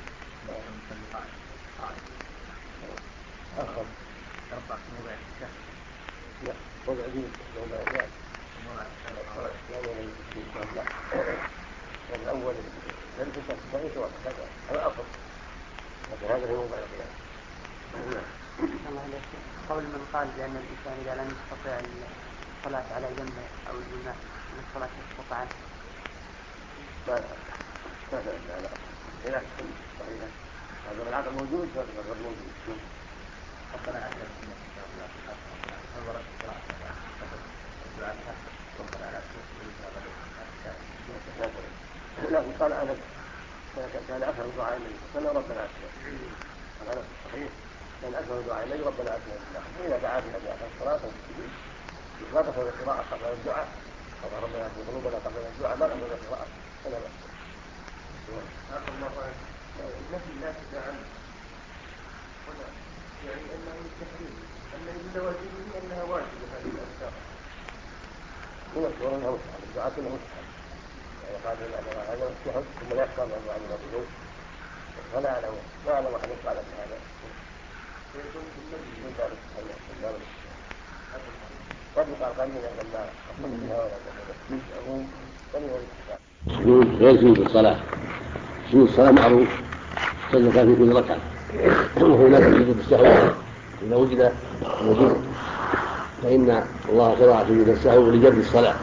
أخر تربع في موضع الشهر لا موضع جديد موضع الشهر الأول لم تشك الثاني هذا الأصل لكن هذا هو موضع الخلاف. قول من قال بأن الإنسان إذا لم يستطع الصلاة على جنبه أو الإمام أن الصلاة تسقط عنه. لا لا صحيح هذا العقل موجود فالرب موجود. ربنا أعلم أن كتاب الله سبحانه ورد الصلاة الدعاء ربنا لا لكن قال أنا كان أكثر دعاء النبي صلى الله عليه وسلم ربنا أتنا هذا صحيح كان أكثر دعاء النبي ربنا أتنا وإذا دعا بها في آخر الصلاة لا تقبل القراءة قبل الدعاء قال ربنا أتنا قلوبنا قبل الدعاء ما قبل القراءة فلا بأس. هذا الله نفي لا تدعى هنا يعني أنه التحريم أن لواجبه أنها واجبة هذه الأذكار من الصورة أنها مستحب الدعاء كله مستحب قال هذا مستحب ثم لا يحصل أن يعلم الرجوع فلا أعلم أحد يفعل بهذا ويكون من ذلك قد يقال قليلا لما أصل بها ولا تكون قليلا السجود غير سجود الصلاة. سجود الصلاة معروف سجد في كل ركعة وهناك سجود السهو إذا وجد فإن الله شرع سجود السهو لجلب الصلاة.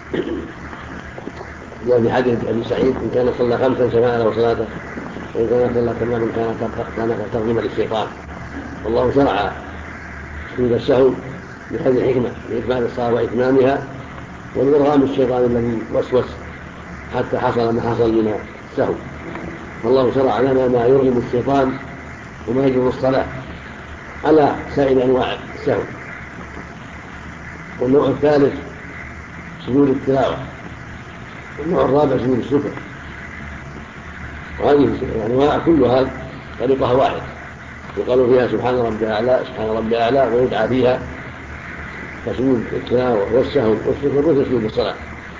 جاء في حديث أبي سعيد إن كان صلى 5 سمع له صلاته وإن كان صلى تماما كان ترغيما للشيطان. والله شرع سجود السهو بهذه الحكمة لإكمال الصلاة وإتمامها ولإرغام الشيطان الذي وسوس حتى حصل ما حصل من السهو. فالله شرع لنا ما يرغم الشيطان وما يجب الصلاة على سائر أنواع السهو. والنوع الثالث سجود التلاوة والنوع الرابع سجود الشكر. وهذه الأنواع كلها طريقها واحد يقال فيها سبحان ربي الأعلى سبحان ربي الأعلى ويدعى فيها كسجود التلاوة والسهو والشكر مثل سجود الصلاة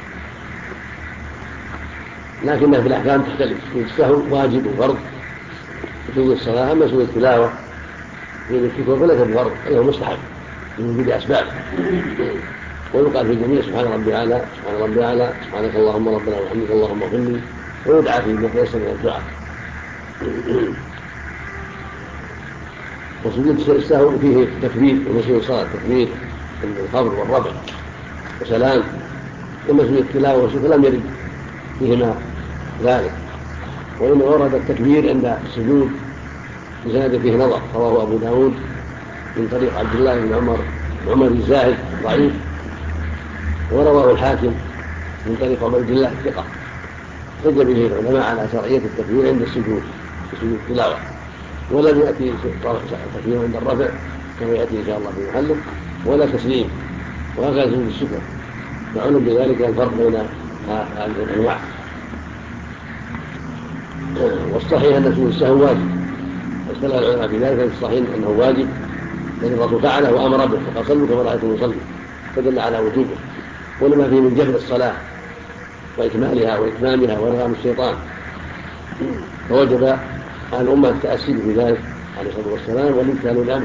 لكنها في الأحكام تختلف. سجود السهو واجب وفرض سجود الصلاة أما سجود التلاوة سجود الشكر فليس بفرض أنه مستحب من وجود أسباب. ويقال في الجميع سبحان ربي الأعلى سبحان ربي الأعلى سبحانك اللهم ربنا وبحمدك اللهم اغفر لي ويدعى فيه ما تيسر من الدعاء. وسجود السهو فيه تكبير ومسجد الصلاة تكبير الخفض والرفع وسلام. ومسجد التلاوة والشكر لم يرد فيهما ذلك وإنما ورد التكبير عند السجود بسند فيه نظر رواه أبو داود من طريق عبد الله بن عمر الزاهد ضعيف ورواه الحاكم من طريق عبيد الله الثقة، احتج به العلماء على شرعية التكبير عند السجود في سجود التلاوة، ولم يأتي تكبير عند الرفع كما يأتي إن شاء الله في محله، ولا تسليم، وهكذا سجود الشكر. فعلم بذلك الفرق بين هذه الأنواع. والصحيح أن سجود السهو واجب، اختلف العلماء في ذلك، الصحيح أنه واجب لأن الرسول فعله وأمر به فقال صلوا كما رأيتم يصلي، فدل على وجوبه ولما فيه من جبر الصلاة وإكمالها وإتمامها وإرغام الشيطان، فوجب على الأمة التأسي في ذلك عليه الصلاة والسلام والامتثال لأمره.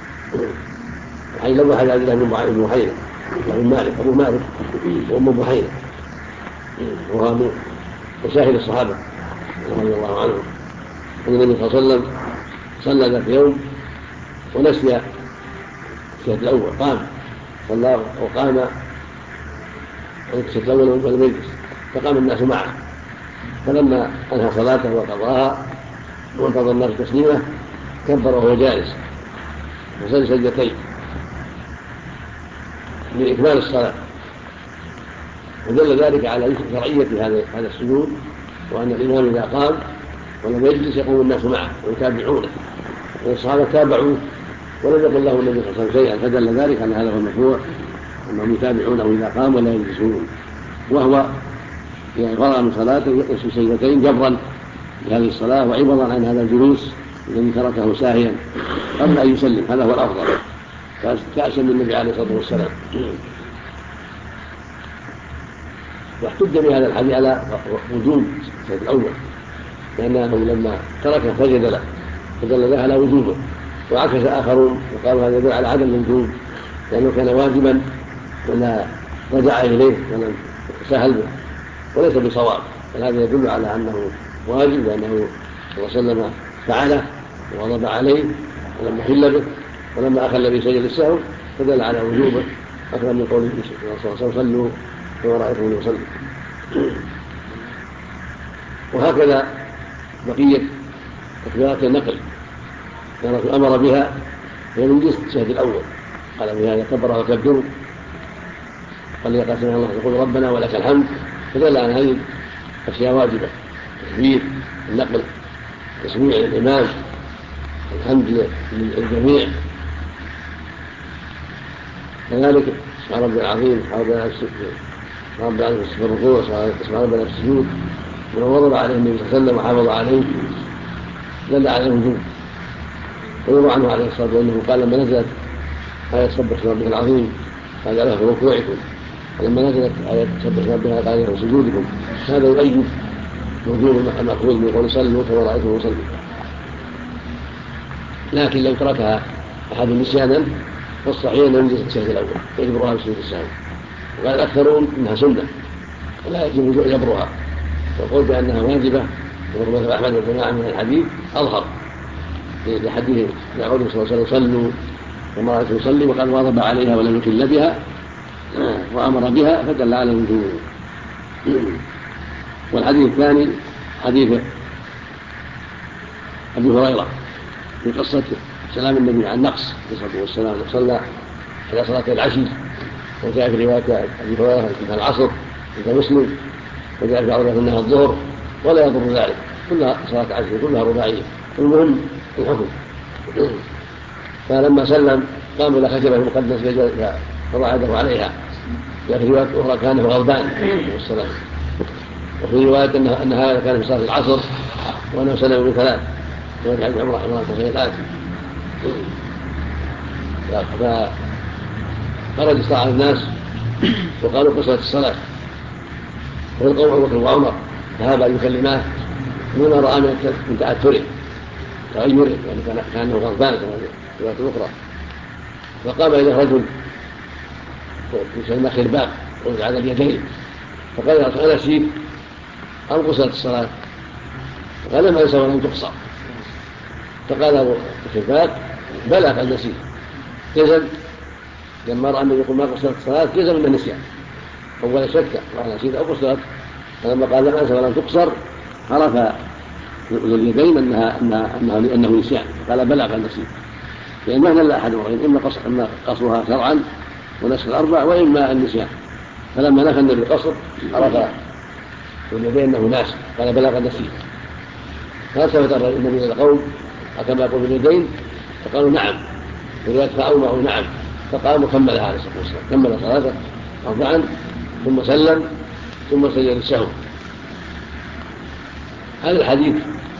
وحين حديث عبد الله بن بحيرة وابن مالك أبو مالك وأم بحيرة، وهو من مشاهد الصحابة رضي الله عنهم، أن النبي صلى الله عليه وسلم صلى ذات يوم ونسي الشهد الأول، قام صلى وقام الشهد الأول ولم يجلس، فقام الناس معه، فلما أنهى صلاته وقضاها وانتظر الناس تسليمه كبر وهو جالس وسجد سجدتين لإكمال الصلاة، ودل ذلك على شرعية هذا السجود، وأن الإمام إذا قام ولم يجلس يقوم الناس معه ويتابعونه، والصحابة تابعوه ولم يقل له النبي صلى الله عليه وسلم شيئا، فدل ذلك على هذا المشروع أنهم يتابعونه إذا قام ولا يجلسون، وهو إذا فرغ من صلاته يسجد سجدتين جبرا لهذه الصلاة وعوضا عن هذا الجلوس الذي تركه ساهيا قبل أن يسلم، هذا هو الأفضل كأسا من النبي عليه الصلاة والسلام. واحتج بهذا الحديث على وجوب الشهد الأول، لأنه لما تركه سجد له فدل له على وجوبه، وعكس آخرون وقالوا هذا يدل على عدم الوجوب لأنه كان واجبا ولا رجع إليه ولم يتساهل به، وليس بصواب، بل هذا يدل على أنه واجب، لأنه صلى الله عليه وسلم فعله وغضب عليه ولم يحل به، ولما أخل به سجد السهو فدل على وجوبه أكثر من قوله صلى الله عليه وسلم صلوا كما رأيتم يصلي. وهكذا بقية تكبيرات النقل كان الرسول أمر بها هي من جنس الشهد الأول، قال بهذا كبر وكبروا، قال إذا قال سمع الله يقول ربنا ولك الحمد، فدل على هذه أشياء واجبة، تكبير النقل، تسميع الإمام، الحمد للجميع، كذلك سبحان ربي العظيم، سبحان ربي العظيم في الركوع، سبحان ربي في السجود، ولو وضع عليه النبي صلى الله عليه وسلم وحافظ عليه دل على الوجوب. ويروى عنه عليه الصلاة والسلام قال لما نزلت آية سبح اسم ربك العظيم قال له في ركوعكم، ولما نزلت آية سبح اسم ربك قال له في سجودكم، هذا يؤيد وجوب المأخوذ من قول صلوا كما رأيتم يصلي. لكن لو تركها أحد نسيانا فالصحيح أنه يجوز الشهد الأول يجبرها بسجود السهو، وقال الأكثرون إنها سنة ولا يجب جبرها، والقول بأنها واجبة وهو مذهب أحمد والجماعة من الحديث أظهر لحديث قوله صلى الله عليه وسلم صلوا كما رأيتم يصلي، وقال واظب عليها ولم يكل بها وأمر بها فدل على الوجوب. والحديث الثاني حديث أبي هريرة في قصة سلام النبي عن نقص عليه الصلاة والسلام، صلى على صلاة العشي، وجاء في رواية أبي هريرة في العصر عند مسلم، وجاء في عرضة أنها الظهر، ولا يضر ذلك، كلها صلاة عشي كلها رباعية، المهم الحكم. فلما سلم قام إلى خشبة مقدس فضع يده عليها، جاء في رواية أخرى كان غضبان والسلام، وفي رواية أن هذا كان في صلاة العصر وأنه سلم من ثلاث، ويجعل عمره تصحيحات. فخرج صاع الناس وقالوا قصرت الصلاة، ويلقوا أبو بكر وعمر فهذا أن يكلماه مما رأى من تأثره تغيره، يعني كأنه غضبان كما في رواية أخرى. فقام إليه رجل يسمى خرباق على اليدين، فقال يا رسول الله نسيت أم قصرت الصلاة؟ فقال لم أنسى ولم تقصر. فقال له الخرباق بلى قد نسيت، جزم لما رأى أنه يقول ما قصرت الصلاة جزم أنه نسيان، أولا شك قال نسيت أو قصرت، فلما قال لم أنسى ولم تقصر عرف اليدين أنه نسيان، قال بلى قد نسيت، لأن معنى لا أحد أمرين، إما قصرها شرعا ونسخ الأربع، وإما النسيان، فلما نفى النبي القصر عرف النبي انه ناس، قال بلغ نسيت. فالتفت النبي الى القوم كما يقول باليدين فقالوا نعم، ولذلك فاومعوا نعم، فقام وكملها عليه الصلاه والسلام، كمل صلاته اربعا ثم سلم ثم سجد السهو. هذا الحديث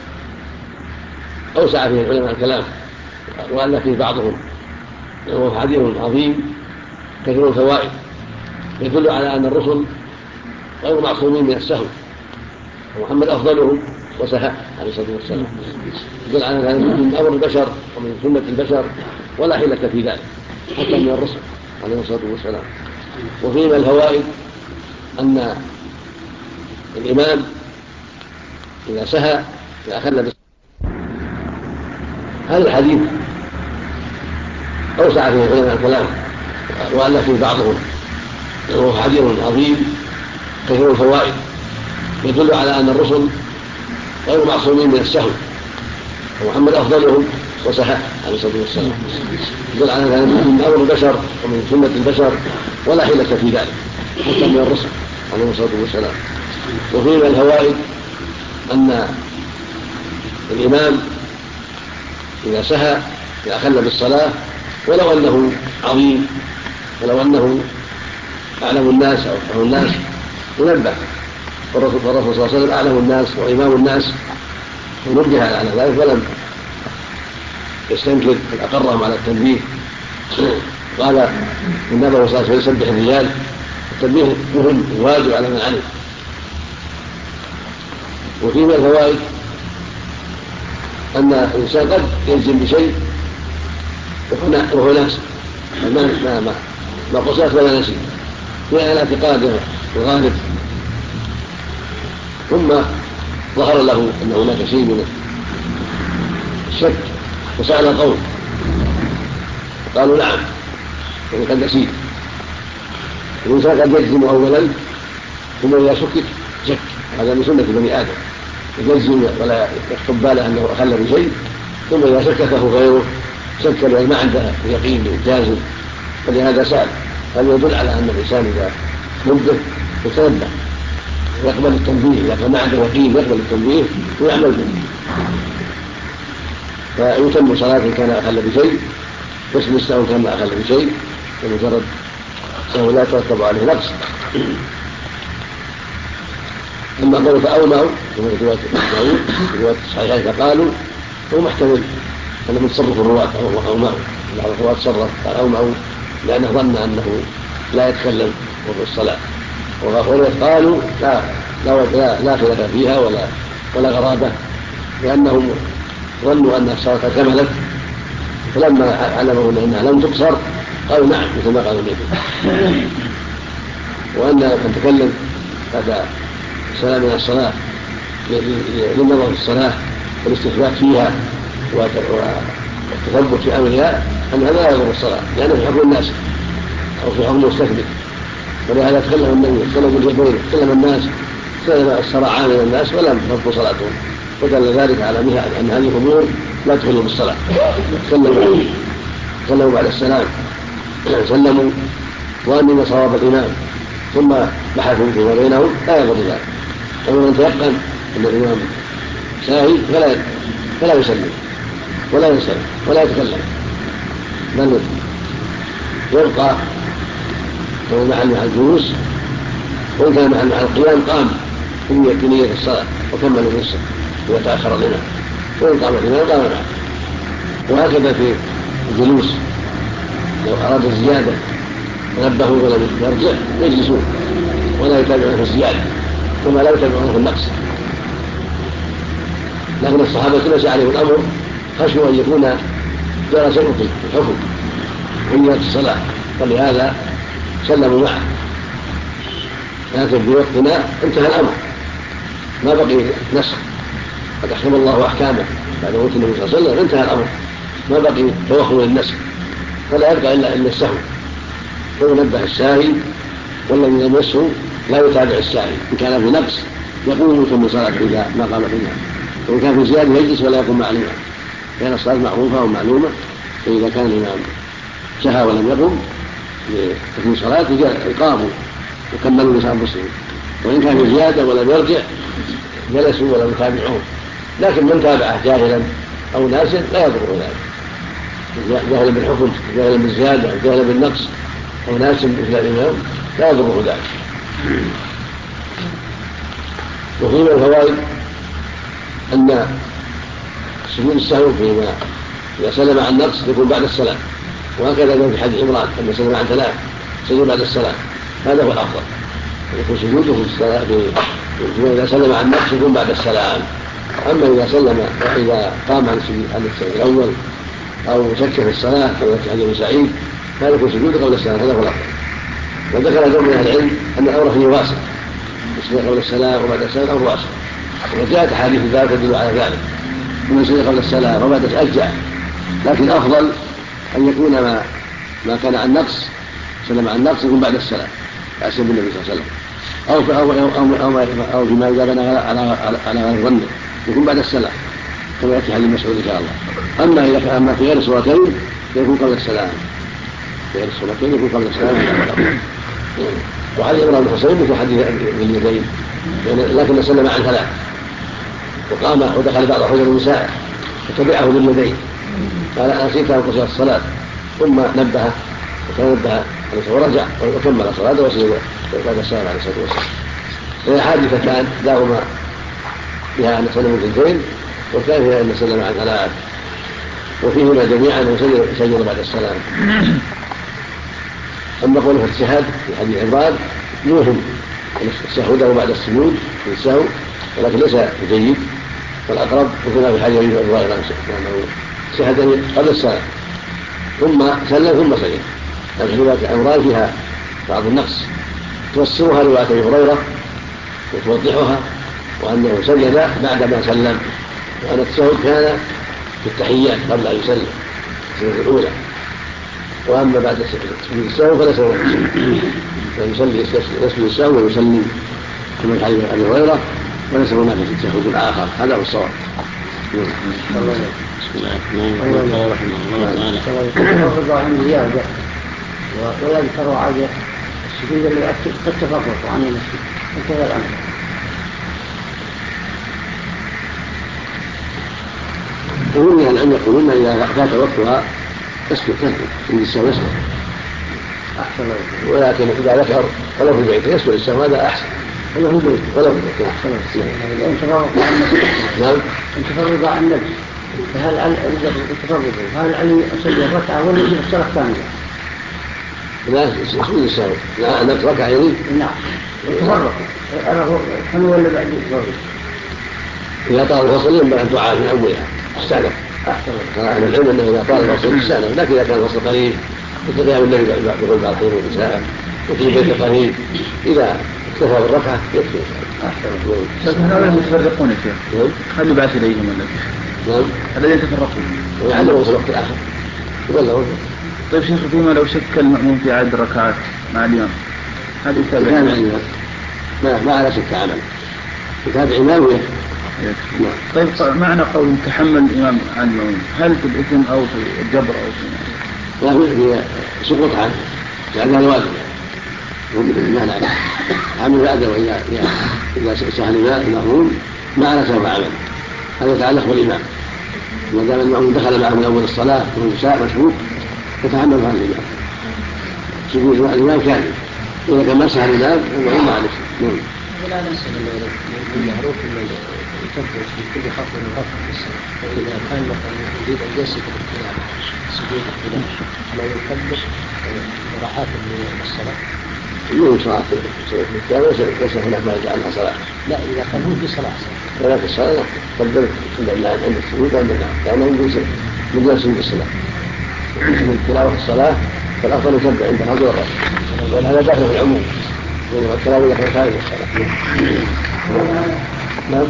اوسع فيه العلماء الكلام وألف فيه بعضهم، وهو حديث عظيم كثير الفوائد، يدل على أن الرسل غير معصومين من السهو، ومحمد أفضلهم وسهى عليه الصلاة والسلام، يدل على أن من أمر البشر ومن سنة البشر ولا حيلة في ذلك حتى من الرسل عليه الصلاة والسلام. وفيه من الفوائد أن الإمام إذا سهى فأخل هذا الحديث أوسع فيه العلماء الكلام وألف فيه بعضهم، وهو حديث عظيم كثير الفوائد، يدل على أن الرسل غير معصومين من السهو، ومحمد أفضلهم وسهى عليه الصلاة والسلام، يدل على أن من أمر البشر ومن سنة البشر ولا حيلة في ذلك حتى من الرسل عليه الصلاة والسلام. وفيه من الفوائد أن الإمام إذا سهى فأخل بالصلاة ولو أنه عظيم ولو أنه أعلم الناس أو أفهم الناس ينبه، والرسول صلى الله عليه وسلم أعلم الناس وإمام الناس، ونبه على ذلك ولم يستنكر بل أقرهم على التنبيه. قال النبي صلى الله عليه وسلم يسبح الرجال، التنبيه مهم واجب على من علم. وفي من الفوائد أن الإنسان قد يلزم بشيء وهو ناس ما قصرت ولا نسي في اعتقاده الغالب، ثم ظهر له أن هناك شيء من الشك وسأل القوم قالوا نعم وإن قد نسيت. الإنسان قد يجزم أولا ثم إذا شك، هذا من سنة بني آدم، يجزم ولا يخطب باله أنه أخل بشيء، ثم إذا شككه غيره شك لأن ما عنده يقين جازم، فلهذا سأل. هذا يدل على أن الإنسان إذا نبه يتنبه ويقبل التنبيه، إذا كان ما عنده يقين يقبل التنبيه ويعمل به، فيتم صلاة كان أخل بشيء، يسمى السهو كان أخل بشيء، ومجرد سهو لا ترتب عليه نقص. أما قالوا فأومعوا كما في رواية الصحيحين فقالوا هو محتمل أن من تصرف الرواة أومعوا، بعض الرواة تصرف قال أومعوا لأنه ظن أنه لا يتكلم وفي الصلاة، قالوا لا خلاف فيها ولا غرابة، لأنهم ظنوا أن الصلاة كملت، فلما علموا أنها لم تقصر قالوا نعم مثل ما قالوا النبي. وأن من تكلم بعد السلام من الصلاة للنظر في الصلاة والاستثبات فيها والتثبت في أمرها أنها لا يضر الصلاة، لأنه في حكم الناس أو في حكم مستثبت، ولهذا تكلم النبي تكلم الجبريل تكلم الناس تكلم السرعان من الناس ولم تبطل صلاتهم، ودل ذلك على أن هذه الأمور لا تخل بالصلاة. تكلموا بعد السلام سلموا وأنما صواب الإمام ثم بحثوا فيما بينهم لا يضر ذلك. ومن تيقن أن الإمام ساهي فلا يسلم ولا ينصرف ولا يتكلم، بل يبقى مع الجلوس، وإن كان مع القيام قام بنية الصلاة وكمل نصه إذا تأخر الإمام، وإن قام الإمام قام معه. وهكذا في الجلوس لو أراد الزيادة نبهوا ولم يرجع يجلسون ولا يتابعون في الزيادة كما لا يتابعون في النقص. لكن الصحابة ليس عليهم الأمر، خشوا أن يكون جرى شيء في الحكم ونية الصلاة، فلهذا سلموا معه. لكن في وقتنا انتهى الأمر، ما بقي نسخ، قد أحكم الله أحكامه بعد موت النبي صلى الله عليه وسلم، انتهى الأمر، ما بقي توخم للنسخ، فلا يبقى إلا السهو، فينبه الساهي، والذي لم يسهو لا يتابع الساهي، إن كان في نقص يقوم ثم صلاة إذا ما قام فيها، وإن كان في زيادة يجلس ولا يقوم مع الإمام، لأن الصلاة معروفة ومعلومة. فإذا كان الإمام سهى ولم يقم في صلاته قاموا وكملوا نساء المسلمين، وإن كان في زيادة ولم يرجع جلسوا ولم يتابعوه. لكن من تابعه جاهلا أو ناسا لا يضره ذلك، جاهلا بالحكم جاهلا بالزيادة جاهلا بالنقص أو ناسا مثل الإمام لا يضره ذلك. وفي من الفوائد أن سجود السهو فيما إذا سلم عن نقص يكون بعد السلام، وهكذا في حديث عمران أن سلم عن 3 سجود بعد السلام، هذا هو الأفضل، يكون سجوده في الصلاة إذا سلم عن نقص يكون بعد السلام. أما إذا قام عن السجود الأول أو شك في الصلاة كما في حديث سعيد هذا يكون سجوده قبل السلام، هذا هو الأفضل. وذكر جمع من أهل العلم أن الأمر فيه واسع، السجود قبل السلام وبعد السلام أمر واسع، وجاءت أحاديث ذلك تدل على ذلك، من سجد قبل السلام وبعد أجزاء، لكن الأفضل أن يكون ما كان عن نقص سلم عن نقص يكون بعد السلام أحسن بالنبي صلى الله عليه وسلم، أو فيما إذا بنى على غير ظنه يكون بعد السلام كما يأتي حديث مسعود إن شاء الله. أما في غير الصورتين يكون قبل السلام، في غير الصورتين يكون قبل السلام. وحديث عمران بن حصين مثل حديث اليدين، لكن سلم عن 3 وقام ودخل بعض حجر النساء فتبعه باليدين قال أنسيت أن قصر الصلاة، ثم نبه فتنبه ورجع وكمل صلاته وسجد بعد السلام عليه الصلاة والسلام. هي حادثتان داهما فيها أن سلم 2 وكان فيها أن سلم عن 3، وفيهما جميعا سجد بعد السلام. أما قوله اجتهاد في حديث عمران يوهم تشهده بعد السجود في السهو، ولكن ليس جيد، فالأقرب مثل في حديث عمران أنه اجتهد قبل السلام ثم سلم ثم سجد. لكن رواية عمران فيها بعض النقص توسرها رواية أبي هريرة وتوضحها، وأنه سجد بعدما سلم، وأن التشهد كان في التحيات قبل أن يسلم السجدة الأولى، وأما بعد السهو فليس هو فيصلي يسجد السهو ويسلم كما في حديث أبي هريرة، وليس هناك التشهد الآخر. هذا هو الصواب. بسم الله الرحمن الرحيم. الرضا عن زيادة ويذكر عادة السجود اللي قد تفرق عن المسجد انتهى الأمر. ومن أن يقولون إذا فات وقتها اسكت من السهو يسكت، ولكن إذا ذكر ولو في البيت يسكت السهو هذا أحسن، ولو في البيت ولو في البيت أحسن. نعم أن تفرق عن النفس، فهل عند التفرق هل علي أسجل الركعة ولا يجب الصلاة الثانية؟ لا سجود السهو لا نفس ركعة يريد. نعم تفرق كم ولا بعد التفرق؟ إذا طال الفصل ينبغي أن تعاد من أولها استأنف. أهل العلم أنه إذا طال الفصل استأنف، لكن إذا كان الفصل قريب مثل قيام الليل بقول بعض الخير والنساء وفي بيت قريب إذا اكتفى بالركعة يكفي. هذا المتفرقون يا شيخ خلوا بعث إليهم ولا الذين يتفرقون ويعلموا في الوقت الآخر يبلغون. طيب شيخ فيما لو شك المأموم في عدد ركعات مع الإمام هذا يتابع الإمام ما على شك عمل يتابع إمام ويكفي. طيب معنى قول تحمل الإمام عن المأموم هل في الإثم أو في الجبر أو في لا هي سقوط عنه لأنها الواجب بمعنى عمل الأدب إذا سهل المأموم ما على سوف عمل، هذا يتعلق بالإمام. ما دام المأموم دخل معه من أول الصلاة والنساء مشروط يتحمل هذا الإمام سجود الإمام كامل، إذا كان ما سهل الإمام المأموم ما عليه. ولا ننسى بالمعروف أن يكبر في كل خطوة ورفع في الصلاة، فإذا كان مثلا يريد أن يسجد الاختلاف سجود الاختلاف لا يكبر مراعاة للصلاة. من صلاة ليس هناك ما يجعلها صلاة. لا إذا كان هو في صلاة ولا في الصلاة قدر عند السجود عند لأنه من جلس الصلاة من تلاوة الصلاة فالأفضل يكبر عند هذا الرأس، لأن هذا داخل في العموم والكلام يدخل خارج الصلاة. نعم.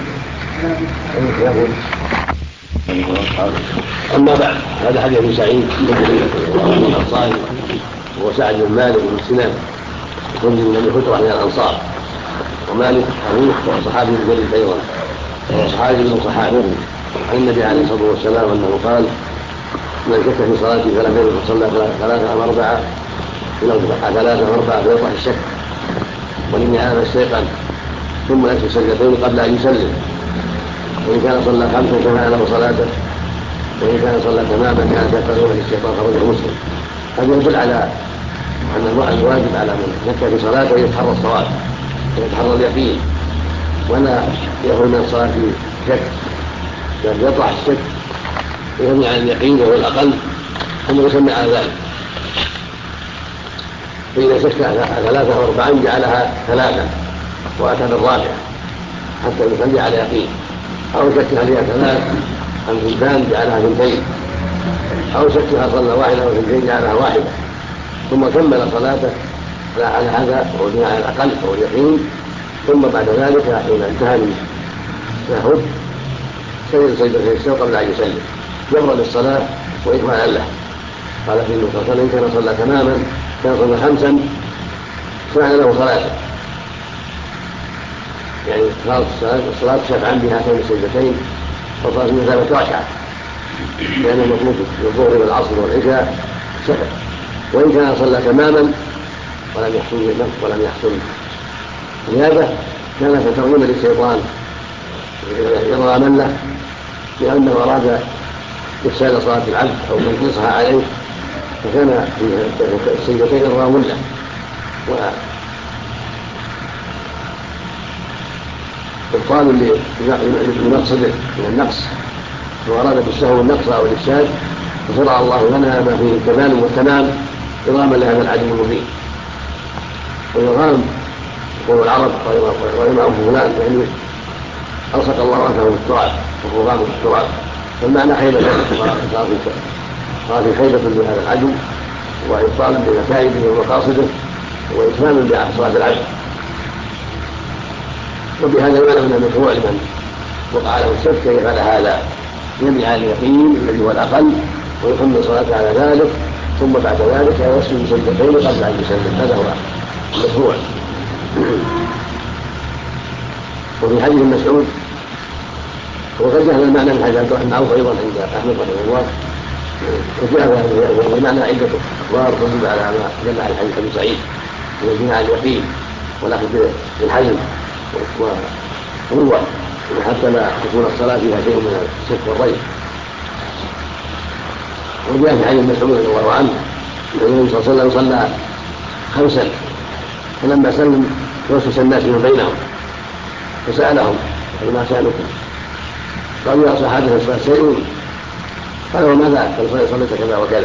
أما بعد هذا حديث سعيد بن الأنصاري وهو سعد بن مالك بن سنان يكون من الفترة من الأنصار، ومالك حنيف صحابي جليل أيضا صحابي من صحابي عن النبي عليه الصلاة والسلام أنه قال من شك في صلاته فلم يرد فصلى 3 أم 4 ولو دفع 3 أم 4 فيطرح الشك سجدتين على ما استيقن ثم يسجد سجدتين قبل ان يسلم. وان كان صلى خمسا كما له صلاته، وان كان صلى تماما كان تقريبا للشيطان خرجه مسلم. هذا يدل على ان الواجب على من شك في صلاته يتحرى الصواب ويتحرى اليقين، ولا يخرج من الصلاه شك، بل يطرح الشك ويبني على اليقين وهو الاقل ثم يسمى على ذلك. فإذا شك 3 أو 4 جعلها 3 وأتى بالرابعة حتى يصلي على يقين، أو شكها فيها 3 عن 2 جعلها 2، أو شكها صلى 1 أو 2 جعلها 1، ثم كمل صلاته على هذا وبناء على الأقل أو اليقين. ثم بعد ذلك إذا انتهى من التشهد سجد سجدتين السهو قبل أن يسلم يفرغ الصلاة وإكمالا له. قال في النص صلى إن كان صلى تماما كان صلى 5 كان له صلاته، يعني الصلاة شفعا بهاتين السجدتين وصارت من 3 ركعات، لأن المطلوب في الظهر والعصر والعشاء شفع. وإن كان صلى تماما ولم يحصل زيادة كان فترغيما للشيطان إرغاما له لأنه أراد إفساد صلاة العبد أو تنقيصها عليه، فكان في السجدتين إرغام له وإبطال لمقصده من النقص، وأراد بالسهو النقص أو الإفساد فشرع الله لنا ما فيه الكمال والتمام إرغاما لهذا العدو المبين. والإرغام يقول العرب وإمام فلان يعني ألصق الله أنفه بالتراب وهو غام بالتراب، فالمعنى خيبة صار في خيبة لهذا العدو وإبطالا بمكائده ومقاصده وإتماما بصلاة العبد. وبهذا يعلم من المشروع لمن وقع له الشك يفعل هذا، يبني على اليقين الذي هو الأقل ويكمل صلاته على ذلك، ثم بعد ذلك يسجد سجدتين قبل أن يسلم. هذا هو المشروع. وفي حديث مسعود وقد جاء المعنى من حديث عبد الرحمن عوف أيضا عند أحمد رحمه الله، وجاء بمعنى عدة أخبار تدل على ما دل على حديث أبي سعيد من البناء على اليقين والأخذ بالحزم وقوة حتى لا تكون الصلاة فيها شيء من الشك والريب. وجاء في حديث مسعود رضي الله عنه أن النبي صلى الله عليه وسلم صلى 5 فلما سلم توسوس الناس من بينهم فسألهم ما شأنكم؟ قالوا يا صحابة الصلاة شيء، قالوا ماذا؟ قال صليت كذا وكذا.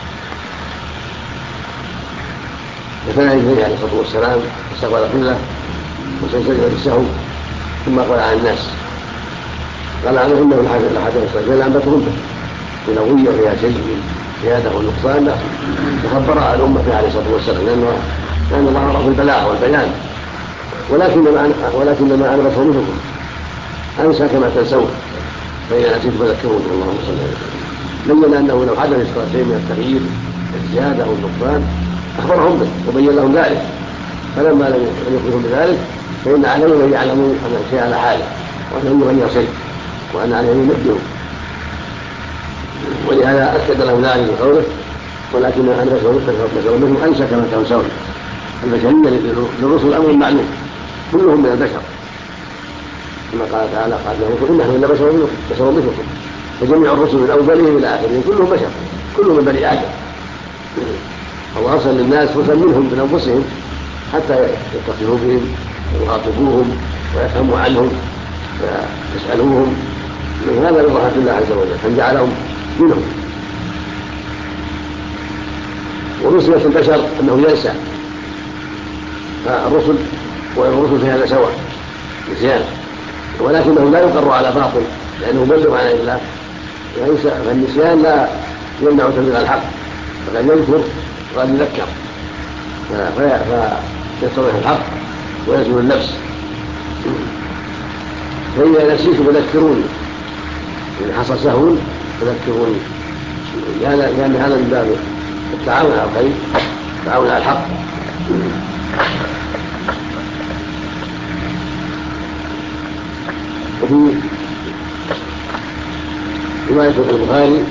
فكان النبي عليه الصلاة والسلام استقبل قبله وسجد بالسهو ثم قال عن الناس قال عنه إنه لحدث الصلاة لأن بتهم بنوية فيها شيء من زيادة والنقصان لا تخبر على الأمة عليه الصلاة والسلام لأن الله أمر بالبلاغ والبيان، ولكنما أنا بشر مثلكم أنسى كما تنسون فإذا نسيت فذكروني. اللهم صل على وسلم. بين أنه لو حدث شيء من التغيير الزيادة والنقصان أخبرهم به وبين لهم ذلك، فلما لم يخبرهم بذلك فإن عليهم أن يعلموا أن الشيء على حاله وأنه يغير شيء وأن عليهم يمدوا، ولهذا أكد لهم ذلك بقوله ولكن أنا بشر منهم أنسى كما تنسون. البشرية للرسل أمر معلوم كلهم من البشر كما قال تعالى قال لهم إنهم إلا بشر مثلكم، فجميع الرسل من أولهم إلى آخرهم كلهم بشر كلهم من بني آدم. الله أرسل للناس رسلا منهم من أنفسهم حتى يتصلوا بهم ويخاطبوهم ويفهموا عنهم ويسألوهم، من هذا من رحمة الله عز وجل أن جعلهم منهم. ونسبة البشر أنه ينسى، فالرسل والرسل في هذا سواء نسيان، ولكنه لا يقر على باطل لأنه مبلغ عن الله، فالنسيان لا يمنع تبليغ الحق، فقد يذكر وقد يذكر فيتضح الحق ويزول النفس. فإذا نسيت فذكروني، إذا حصل سهو فذكروني، لأن هذا من باب التعاون على الخير التعاون على الحق. وفي رواية البخاري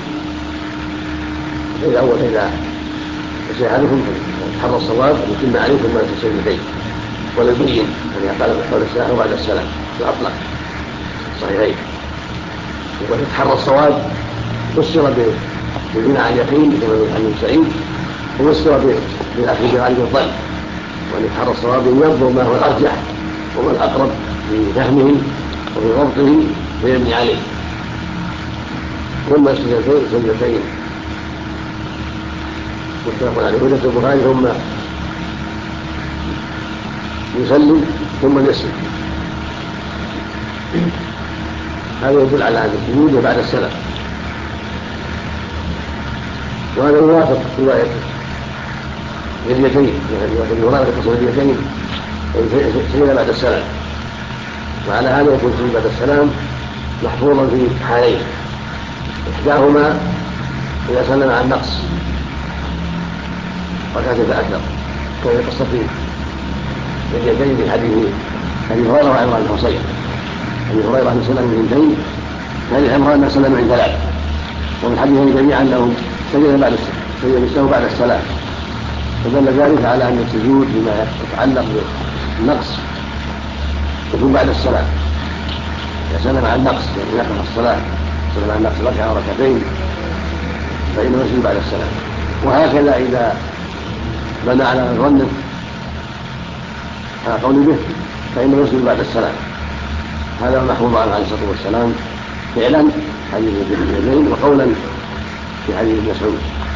إذا نسي أحدكم تحرى الصواب يتم عليكم ما تسجدتين، وللبين أن قال قبل السلام وبعد السلام الأطلق صحيحين. وتتحرى الصواب فسر بالبناء عن اليقين كما عن سعيد، وفسر بالأخذ بغالب الظن، وأن يتحرى الصواب ينظر ما هو الأرجح وهو الأقرب في فهمه وفي ضبطه ويبني عليه. ثم سجدتين متفق عليه وجدت البخاري ثم يسلم ثم يسلم. هذا يدل على أن السجود بعد السلام، وهذا يوافق رواية اليدين، يراد تصل اليدين سجد بعد السلام، وعلى هذا يكون سجود بعد السلام محفوظا في حالين: إحداهما إذا سلم عن نقص ركعتين فأكثر كما في قصة اليدين في حديث أبي هريرة وعمران بن حصين. أبي هريرة أنه سلم من اثنتين، كان عمران أنه سلم من ثلاث، ومن حديثهم جميعا أنه سجد السهو بعد السلام، فدل ذلك على أن السجود بما يتعلق بالنقص يكون بعد السلام. إذا سلم عن نقص يعني نقص الصلاة، سلم عن نقص ركعة وركعتين فإنه يسجد بعد السلام. وهكذا إذا بنى على ظنه على قول به فإنه يسجد بعد السلام. هذا محفوظ عنه عليه الصلاة والسلام فعلا حديث اليدين، وقولا في حديث ابن مسعود.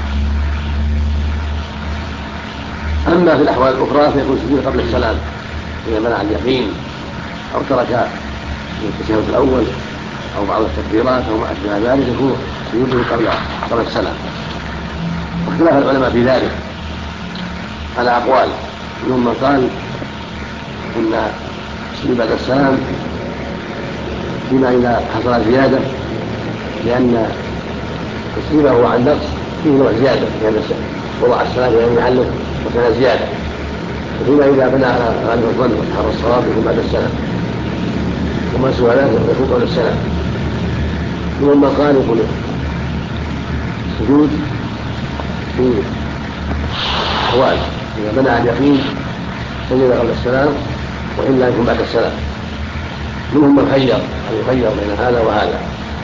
أما في الأحوال الأخرى فيكون سجود قبل السلام إذا منع اليقين أو ترك التشهد الأول أو بعض التكبيرات أو ما أشبه ذلك يكون سجوده قبل السلام. واختلف العلماء في ذلك على أقوال، منهم من قال إن السجود بعد السلام فيما إذا حصل زيادة، لأن تسليمه عن نقص فيه نوع زيادة، لأن وضع السلام في محله وكان زيادة. وفيما إذا بنى على غالب الظن وتحرى الصواب يكون بعد السلام، وما سوى ذلك يكون قبل السلام. منهم من قال يكون السجود في أحوال إذا بنى على اليقين سجد قبل السلام، وإلا يكون بعد السلام. منهم من خير أن يخير بين هذا وهذا،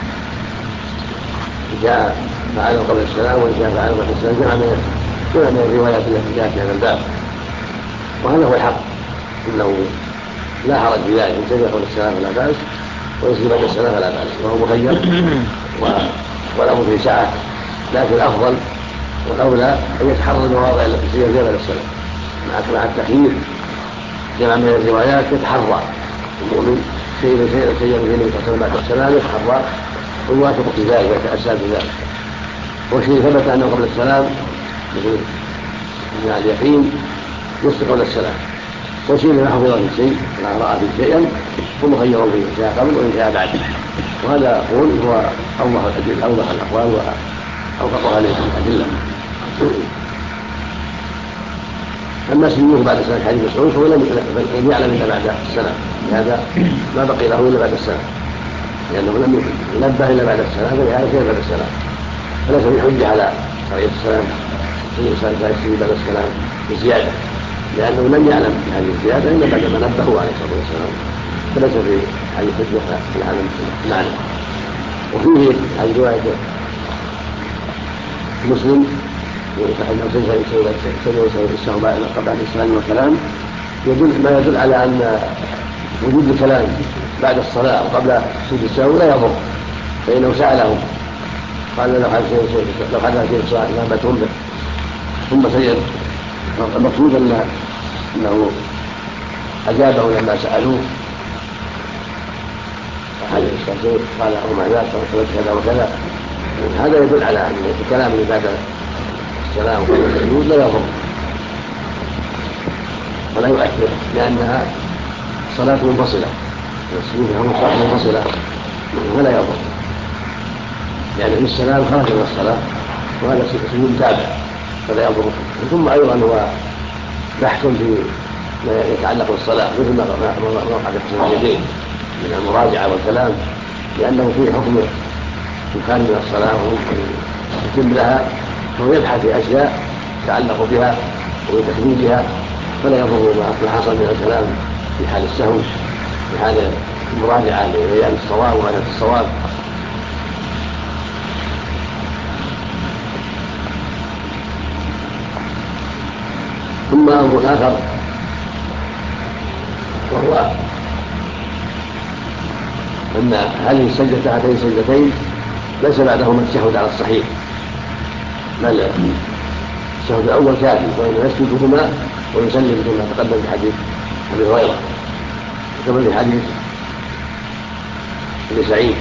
إن جاء فعله قبل السلام وإن جاء فعله بعد السلام، جمع من الروايات التي جاءت في هذا الباب، وهذا هو الحق، إنه لا حرج في ذلك، إن سجد قبل السلام فلا بأس ويسجد بعد السلام فلا بأس، وهو مخير وله في سعة. لكن الأفضل والأولى أن يتحرى المواضع التي سجد فيها بعد السلام مع التخيير. جمع من الروايات يتحرى المؤمن سيد في النبي صلى بعد السلام يتحرى ويوافق في ذلك ويتأسى بذلك. والشيء ثبت أنه قبل السلام مثل مع اليقين يسبق قبل السلام، والشيء ما حفظ في شيء ما رأى في شيئا ومخير فيه إن شاء قبل وإن شاء بعد. وهذا أقول هو أوضح الأقوال وأوفقها للأدلة. أما سجوده بعد السلام حديث مسعود فهو لم يعلم إلا بعد السلام، لهذا ما بقي له إلا بعد السلام، لأنه لم ينبه إلا بعد السلام، فلهذا سجد بعد السلام، فليس بحجة على شرعية السلام سجد بعد السلام بزيادة، لأنه لم يعلم بهذه الزيادة إلا بعد ما نبهه عليه الصلاة والسلام، فليس في هذه حجة في هذا المعنى. وفيه هذه رواية مسلم فإنه سجد السهو قبل السلام والكلام ما يدل على أن وجود الكلام بعد الصلاة أو قبل سجود السهو لا يضر، فإنه سأله قال لو حدث في الصلاة لا بتنبه ثم سجد. المقصود أنه أجابه لما سألوه أحد الشيخين قال وما ذاك فقلت كذا وكذا. هذا يدل على أن الكلام اللي بعد السلام وقبل السجود لا يضر ولا يؤثر، لأنها صلاة منفصلة، والسجود هو صلاة منفصلة ولا يضر، يعني في السلام خرج من الصلاة وهذا سجود تابع فلا يضر. ثم أيضا هو بحث في ما يتعلق بالصلاة مثل ما وقع في اليدين من المراجعة والكلام، لأنه فيه حكم الخارج من الصلاة ويتم لها، فهو يبحث في أشياء يتعلق بها وبتحديدها فلا يضر ما حصل من الكلام في حال السهو في حال المراجعة لبيان الصواب ومعرفة الصواب. ثم أمر آخر وهو أن هذه السجدة هاتين السجدتين ليس بعدهما التشهد على الصحيح، بل التشهد الأول كافي، وإنه يسجدهما ويسلم كما تقدم في حديث أبي هريرة وكما في حديث ابن سعيد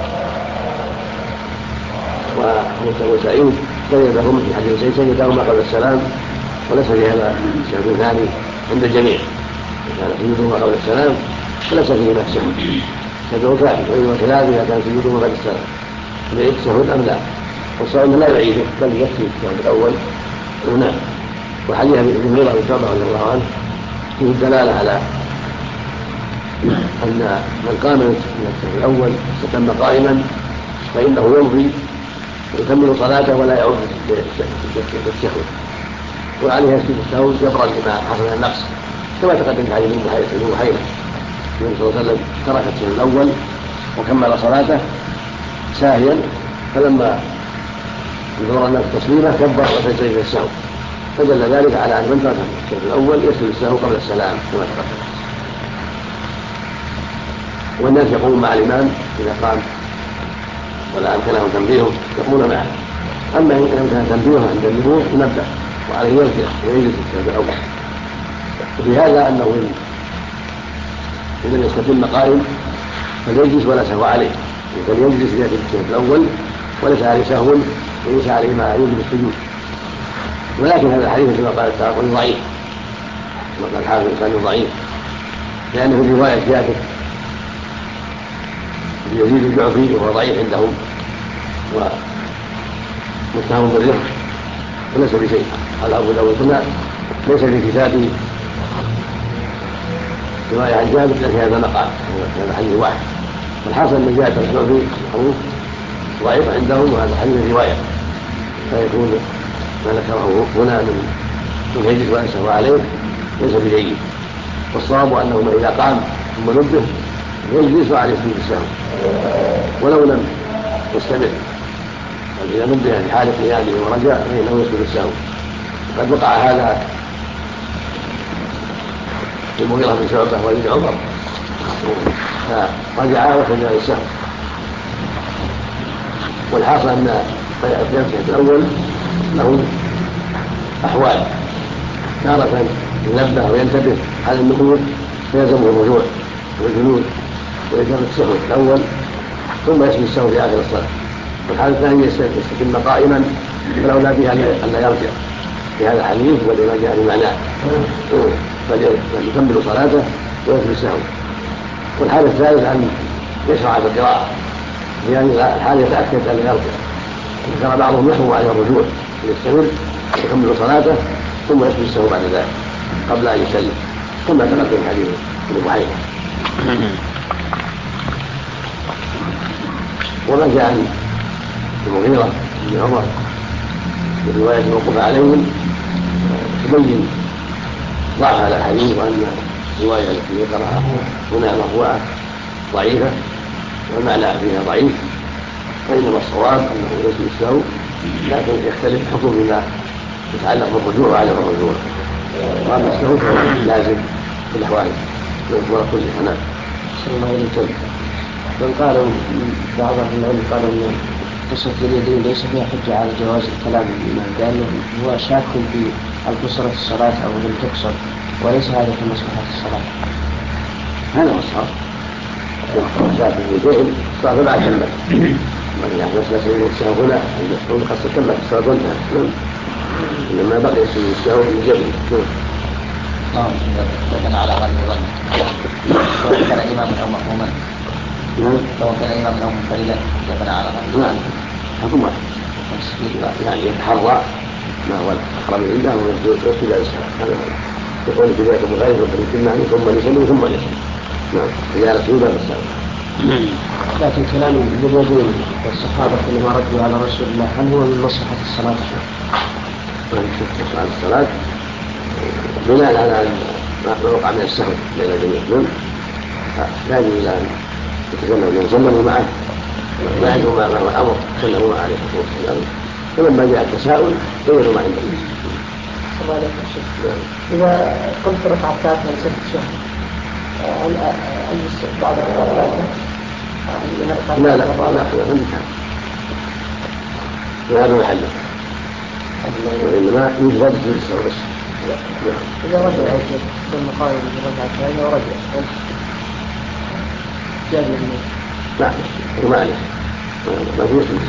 وسعيد سجدهما في حديث سعيد سجدهما قبل السلام وليس في هذا التشهد الثاني عند الجميع، كان سجودهما قبل السلام فليس فيه ما التشهد سجده كافي، وإنما خلاف إذا كان سجودهما بعد السلام يعيد التشهد أم لا، والصواب لا يعيده بل يكفي التشهد الأول هنا. وحديث ابن هريرة بن شعبة رضي الله عنه فيه الدلالة على أن من قام من التشهد الأول استتم قائما فإنه يمضي ويكمل صلاته ولا يعود بالتشهد، وعليه يسجد السهو جبرا لما حصل من النقص، كما تقدم في حديث ابن بحيرة النبي صلى الله عليه وسلم ترك التشهد الأول وكمل صلاته ساهيا، فلما انظر الناس تسليمه كبر وسجد السهو، فدل ذلك على ان من ترك التشهد الاول يسجد السهو قبل السلام كما تقدم. والناس يقومون مع الامام اذا قام ولا امكنهم تنبيهه يقومون معه، اما ان امكن تنبيهه عند النبوه ينبه وعليه يرجع ويجلس التشهد الاول. وفي هذا انه اذا يستتم قائم فليجلس ولا سهو عليه، فليجلس في التشهد الاول وليس عليه سهو وليس عليه ما يوجب السجود. ولكن هذا الحديث كما قال التعاقل ضعيف، كما قال الحافظ كان ضعيف، لأنه في رواية جابر يزيد الجعفي وهو ضعيف عندهم ومتهم بالرفق وليس بشيء. قال أبو داود هنا ليس في كتابه رواية عن جابر لكن هذا مقال، هذا حديث واحد. والحاصل أن جابر الجعفي معروف ضعيف عندهم، وهذا حديث رواية فيكون ما ذكره هنا من يجلس ولا سهو عليه ليس بجيد. والصواب انه اذا قام ثم نبه يجلس وعليه سجود السهو ولو لم يستمر، اذا نبه في حال قيامه ورجع فانه يسجد السهو. وقد وقع هذا في المغيرة بن شعبة وابن عمر فرجعا وسجد السهو. والحاصل ان التشهد الاول له احوال، تارة ينبه وينتبه على النبوة فيلزمه الرجوع والجلوس وإجابة التشهد الأول ثم يسجد السهو في آخر الصلاة. والحالة الثانية يستتم قائما فلولا بها أن لا يرجع في هذا الحديث ولما جاء في معناه، فليكمل صلاته ويسجد السهو. والحالة الثالثة أن يشرع في القراءة، لأن الحال يتأكد أن يرجع، ذكر بعضهم يحمل على الرجوع يستمر يكمل صلاته ثم يسجد السهو بعد ذلك قبل ان يسلم كما تقدم حديث ابن بحيرة. وما جاء عن المغيرة بن عمر في رواية الموقوف عليهم تبين ضعف هذا الحديث وان الرواية التي ذكرها هنا مرفوعة ضعيفة والمعنى فيها ضعيف، فإنما الصواب أنه يسجد السهو، لكن يختلف حكم بما يتعلق بالرجوع وعدم الرجوع. وأما السهو لازم في الأحوال والأمور كلها. نعم. صلى الله عليه وسلم. من قالوا بعض أهل العلم قالوا أن قصة اليدين ليس فيها حجة على جواز الكلام الإمام، لأنه هو شاك في قصرة الصلاة أو لم تقصر، وليس هذا في مصلحة الصلاة. هذا هو الصواب. شاك في اليدين صار بعد كلمة وإذا مسلس السهو هنا يقول قصة كلمة الصلاة وانتهى، إنما بقي سجود السهو من جبل. لكن على غالب الظن لو كان إماما أو مأموما، لو كان إماما أو منفردا لكن على غالب الظن حكم واحد، يعني يتحرى ما هو الأقرب عنده ويسجد على السهو. هذا يقول في ذلك مغير بالإجماع ثم يسلم ثم يسلم. نعم، إذا رسول الله بالسهو. لكن كلام اليدين والصحابة لما ردوا على رسول الله هل هو من مصلحة الصلاة؟ مصلحة الصلاة بناء على ما وقع من السهو بين الجميع لا يجوز إلى أن يتسلموا معه لا يجوز ما هو الأمر سلموا معه عليه الصلاة والسلام. فلما جاء التساؤل بينوا ما عندهم. إذا قمت ركعة ثالثة لست الشهر أجلس بعد الركعة لا هذا محله وإنما يجرد في السهو بس. إذا رجع يجب بالمقارنة بالركعة الثانية ورجع جاء منه لا ما عليه ما في مسلم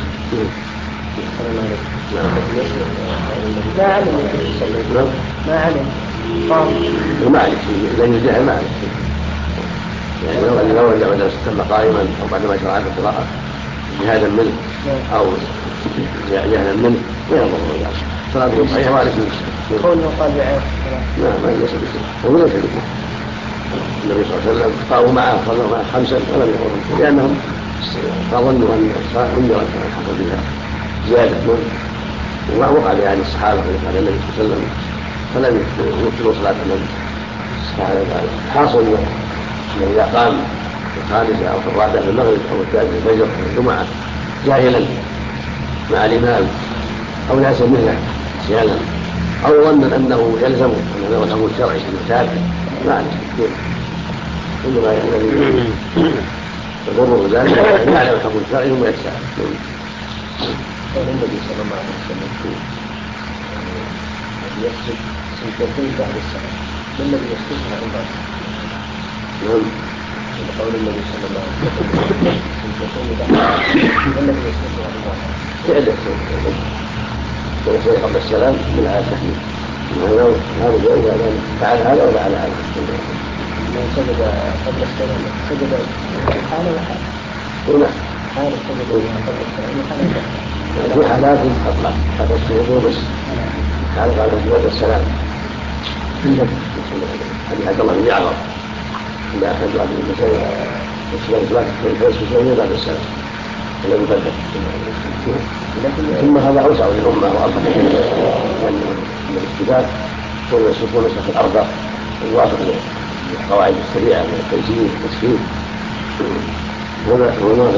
ما علم ما علم ما عليه لأن الجهل ما عليه يعني لو رجع بعد استمع قائما أو بعدما شرع في القراءة جهادا منه أو جهلا منه ما يضر ذلك صلاته صحيحة وعليه المسلم قوله قال بعيد ما ليس بشيء هو ليس بشيء. النبي صلى الله عليه وسلم قاموا معه صلوا معه 5 ولم يقروا لأنهم فظنوا أن أنجرت حصل بها زيادة وما وقع لأهل الصحابة على النبي صلى الله عليه وسلم فلم يبطلوا صلاة النبي. حاصل إذا قام في 5 أو في 4 في المغرب أو الثالث في الفجر أو الجمعة جاهلا مع الإمام أو لا سمعنا سيانا أو ظن أنه يلزم أن له الحكم الشرعي في المتابع ما عليه كل ما يضره ذلك أن يعلم الحكم الشرعي ثم يتساءل. قال النبي صلى الله عليه وسلم يسجد سجدتين بعد السلام ما الذي يسجدها عند قول النبي صلى الله عليه وسلم سجدتين بعد السلام ما الذي يسجدها عند ويصلي قبل السلام من على التحميد هذا جائز أن فعل هذا وفعل هذا. من سجد قبل السلام سجد حالة وحالة هنا حالة سجد قبل السلام وحالة في حالات أطلق حتى السجود بس حالة بعد السلام حديث الله بن جعفر لا أحد بعد السلام بعد السلام الذي بدأ ثم هذا أوسع للأمة وأربع لأن الاستداد يكون نسخ الأربع الواقع للقواعد السريعة من التيسير والتسهيل هنا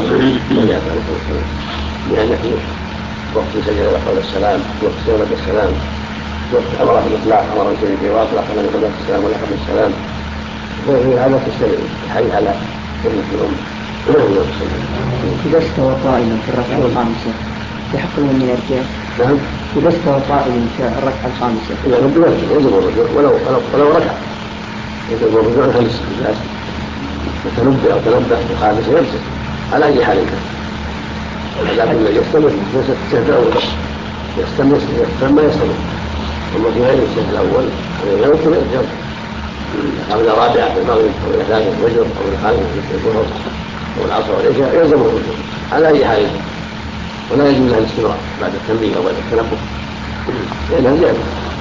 لأن في وقت سجد قبل السلام وقت سجد السلام وقت أمر بالإطلاق أمر شريفه وأطلق من قبل السلام ولا قبل السلام وفي هذا تستمر الحي على سنة الأمة. إذا استوى قائما في الركعة الخامسة يحق له من يرجع. نعم. إذا استوى قائما في الركعة الخامسة يجب الرجوع ولو ركع يجب الرجوع عن الاستئذان وتنبه أو تنبه في الخامسة يرجع على أي حال كان لكن يستمر الشهد الأول يستمر ما يستمر أما في غير الشهد الأول عليه يوم يرجع قبل رابعة في المغرب أو إلى ثالث الفجر أو إلى خامسة في الظهر أو العصر والعشاء يلزم الرجوع على أي حال ولا يجوز له الاستمرار بعد التنبيه أو بعد التنبه لأنها زيادة.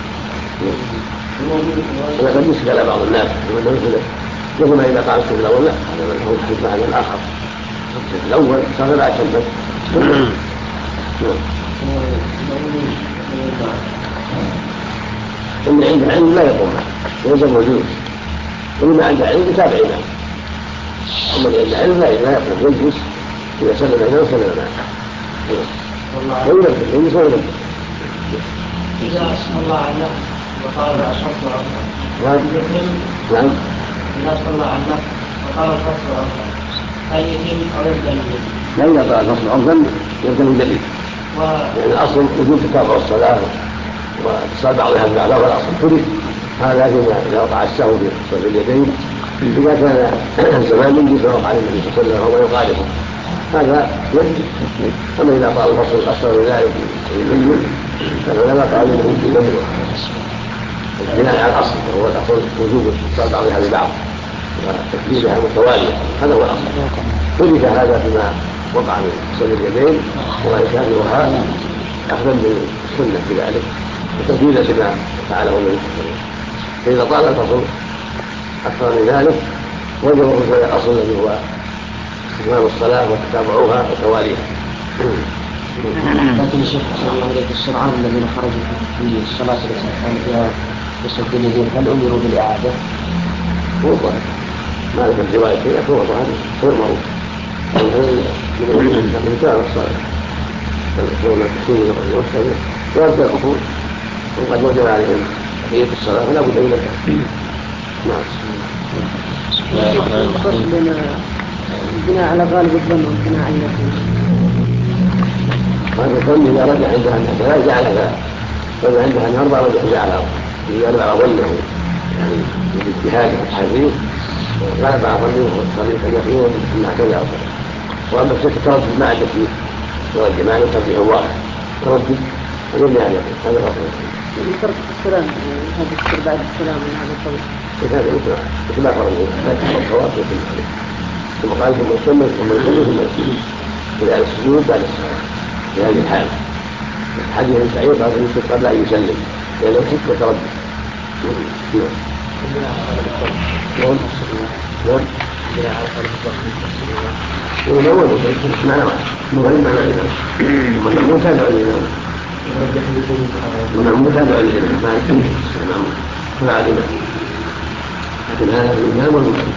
هذا قد يشكل على بعض الناس مثل ما إذا قام الشهد الأول لا هذا هو الحكم على الآخر الشهد الأول صار بعد تنبه. اللي عند العلم لا يقوم معه يلزم الجلوس واللي عند العلم يتابع معه أما اللي عند العلم لا يقوم يجلس إذا سلم إليه وسلم معه وينبه وينبه. إذا صلى على وقال الفصل نعم. إذا صلى على وقال الفصل هل يتم أو يبدأ لا إذا قال الفصل عرضا يبدأ من جديد يعني الأصل وجود تتابع الصلاة واتصال بعضها ببعض والأصل تريد هذا إذا وقع السهو في صرف اليدين إذا كان زمان من جزء وقع النبي صلى الله عليه وسلم وهو يخالفه هذا يجب. أما إذا قال الفصل الأصل من ذلك فالعلماء قالوا انه يجب منه بناء على الاصل وهو الاصل وجوب اتصال بعضها ببعض وتكبيرها متواليه هذا هو الاصل. ثبت هذا فيما وقع من غسل اليدين ويشابهها اخذا بالسنه في ذلك وتنفيذا بما فعله النبي صلى الله عليه وسلم. فاذا طال الفصل اكثر من ذلك وجب الرجوع الى الاصل الذي هو استتمام الصلاه وتتابعوها وتواليها. لكن الشيخ صلى الله عليه السرعان الذين خرجوا في الصلاة التي كان فيها يصل بالنزول هل أمروا بالإعادة؟ هو ظاهر ما لك الرواية شيء هو ظاهر غير معروف من كان الصالح يوم التسليم والسلام ويبدأ الكفور وقد وجب عليهم تحية الصلاة فلا بد من التكبير. نعم. الفصل بين البناء على غالب الظن والبناء على اليقين. غالب الظن إذا رجع عندها أنها ثلاث جعلها رجع عندها أن أربع رجع على إذا رجع ظنه يعني بالاجتهاد والتحرير غلب على ظنه طريق اليقين أنها كذا أو كذا. وأما الشك التردد ما عند فيه والجماعة ترجيح واحد تردد ويبني على اليقين هذا الأصل. ترك السلام هذا الذكر بعد السلام من هذا القول. هذا مثل ما قال لا تحرم الصواب في كل ثم قال ثم يسلم ثم يسلم ثم يسلم إلى السجود بعد الصلاة في هذه الحالة. حديث سعيد قال يسجد قبل أن يسلم لأنه شك وتردد. نعم. الأول معنى واحد مغرب معنى الإمام والمأمون تابع الإمام والمأمون تابع الإمام تبع الإمام لكن هذا الإمام والمأمون.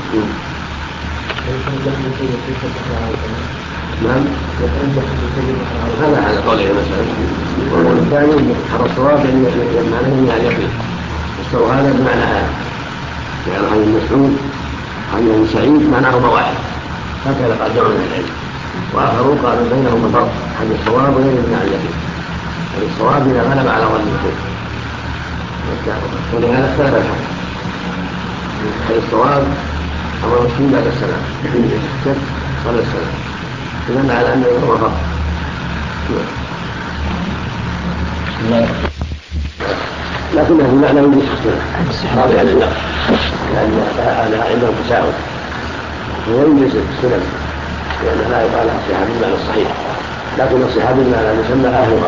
نعم هذا على قول المسألة. والثاني على الصواب يعني معناه على اليقين يستوى هذا بمعنى هذا يعني عن المسعود عن ابن سعيد معناهما واحد هكذا قال جمع من العلم واخرون قالوا بينهما فرق عن الصواب وغير من اليقين الصواب اذا غلب على ظن اليقين ولهذا اختلف الحق هل الصواب امر المسلم بعد السلام الشك قبل السلام اذا على ان يكون فرق لكنه بمعنى يجوز السنة رابعا للنقل لأن عندهم تساؤل ويجوز السنن لأن لا يقال الصحابي بالمعنى الصحيح لكن الصحابي بالمعنى يسمى أهلها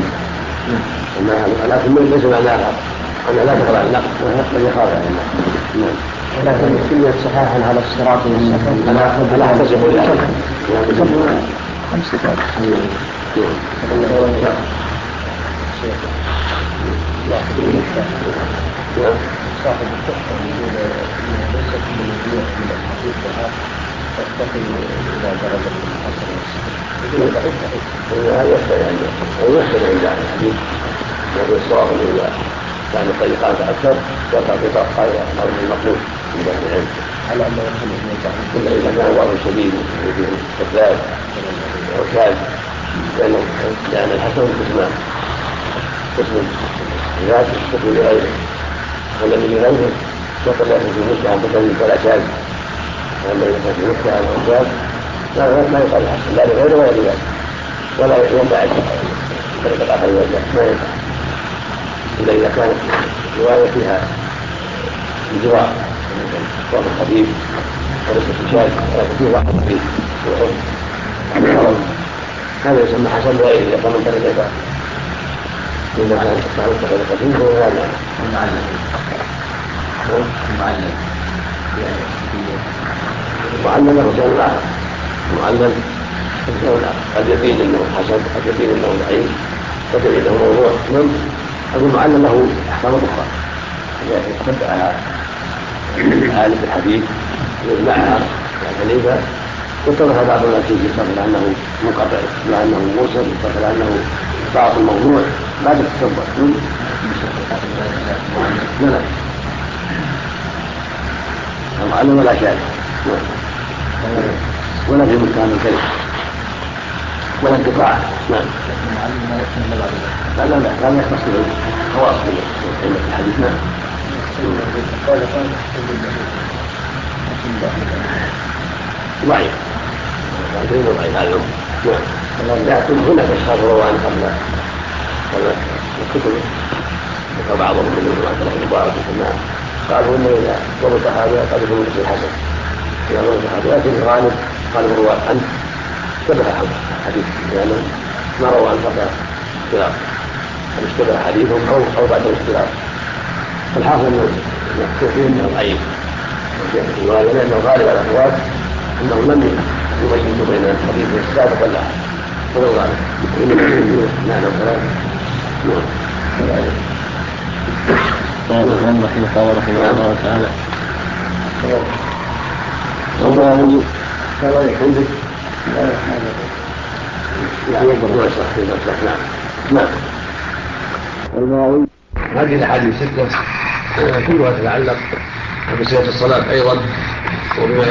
لكن ليس معناها أن لا تقرأ النقل بل يخاف عن النقل. لكن سميت صحاحا على الصراط لا أحتسب ذلك خمس صفات صاحب التحفة يقول إنه ليس كل الوجوه من الحديث وها ترتقي إلى درجة الحسن والصحيح يقول ضعيف يحسن عند الحديث وهو الصواب إذا كان الطريقات أكثر وتعطيق قائلة أو من المقبول من أهل العلم على أن يكون إلا إذا كان ضعف شديد وفيه كذاب أو كاذب لأن الحسن قسمان قسم ذات الشكل لغيره والذي لغيره وقد لا يكون في مشكلة بكذب فلا كاذب وأما إذا كان في مشكلة أو كاذب لا يقال الحسن لا لغيره ولا لذلك ولا ينبع طريقة الآخر ما ينفع إلا إذا كانت رواية فيها انجراء واحد خفيف وليس في شاذ ولكن فيه واحد خفيف هذا يسمى حسن غيره إذا كان من طريقة إذا كان التعرف غير خفيف فهو هذا معلم له شأن آخر معلم قد يبين أنه حسن قد يبين أنه ضعيف قد يبين أنه موضوع المعلم له أحكام أخرى إذا اتبع عالم الحديث يجمعها الحديثة واتضح بعض الناس يستقبل أنه منقطع لأنه مرسل يستقبل أنه بعض الموضوع بعد التتبع لا المعلم ولا شاذ ولا في مكان الكلمة ولا انقطاع نعم لا كان يختص بالخواص من الحديث نعم ضعيف ضعيف هذا نعم لكن هناك اشخاص رووا عن قبل الكتب وبعضهم من العلماء المبارك والجماعه قالوا انه اذا ضبط هذا قد يكون مثل الحسن اذا ضبط هذا لكن الغالب قال الرواه عنه اشتبه حديث لانه ما روى عن قبل اختلاف هل اشتبه حديثهم او بعد الاختلاف فالحاصل انه فيه انه ضعيف لانه غالب على الاخوات انه لم يميزوا بين الحديث السابق والاخر هذا الغالب انما معنى الكلام نعم الرحمن الرحيم قال رحمه الله تعالى المواعيد هذه الاحاديث السته كلها تتعلق بصفه الصلاه ايضا وبما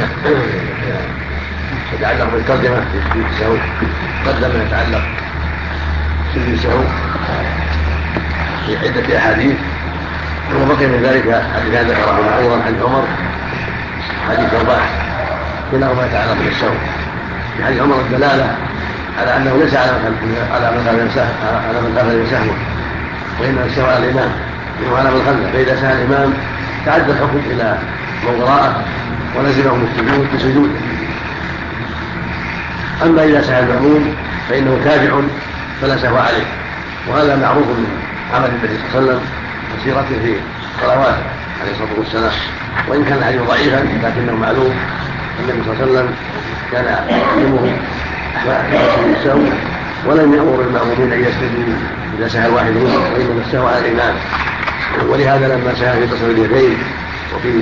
يتعلق بالترجمه في التساهل قدم يتعلق بالتساهل في عده احاديث وبقي من ذلك حديث ذكره ايضا عن عمر حديث ثوبان كلاهما يتعلق بالسهو. في حديث عمر الدلاله على انه ليس على من اخذ سهوا وانما السهو على الامام وعلى من خلفه، فاذا سهى الامام تعدى الحكم الى من وراءه ولزمهم السجود بسجوده. اما اذا سهى المأموم فانه تابع فلا سهو عليه، وهذا معروف من عمل النبي صلى الله عليه وسلم وسيرته في صلواته عليه الصلاه والسلام، وان كان الحديث ضعيفا لكنه معلوم النبي صلى الله عليه وسلم كان يعلمه احوال السهو ولم يامر المامومين ان يسجدوا اذا سهى الواحد منهم، وانما السهو على الامام. ولهذا لما سهى في تصوير اليدين وفي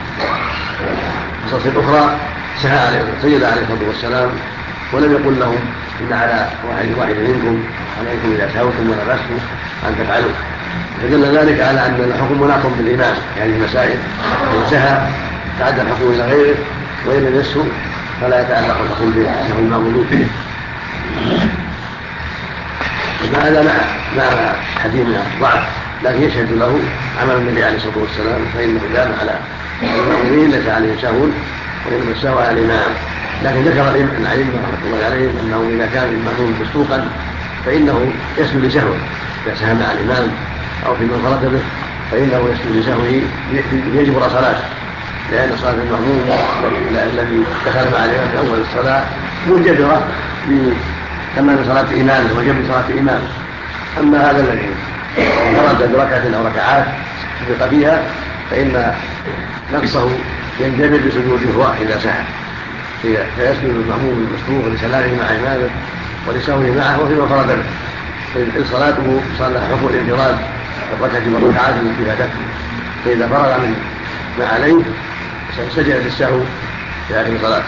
قصص اخرى سجد عليه الصلاه والسلام ولم يقل لهم ان على واحد منكم عليكم اذا سهوتم ولبستم ان تفعلوا، فدل ذلك على ان الحكم مناط بالامام في هذه المسائل. ان سهى تعدى الحكم الى غيره، وان لم يسهو فلا يتعلق الحكم بسهو المامومين به. هذا مع حديث ضعف لكن يشهد له عمل النبي عليه الصلاه والسلام، فانه دام على المامومين ليس عليه سهو وانما السهو على الامام. لكن ذكر العلم رحمه الله عليه انه اذا كان الماموم مسبوقا فانه يسجد لسهوه اذا سهى مع الامام او في من فرد به، فانه يسجد لسهوه يجبر صلاته، لان صلاه الماموم الذي دخل مع الامام في اول الصلاه مجبره بكمال صلاه امامه وجبر صلاه امامه. اما هذا الذي انفرد بركعه او ركعات سبق فيها فان نقصه ينجبر بسجوده هو اذا سهى، فيسجد المأموم المسبوق لسلامه مع إمامه ولسهوه معه وفيما فرد به، فإن صلاته صلى حكم الانفراد الركعة والركعات التي فاتته، فإذا فرغ من ما عليه سجد للسهو في آخر صلاته.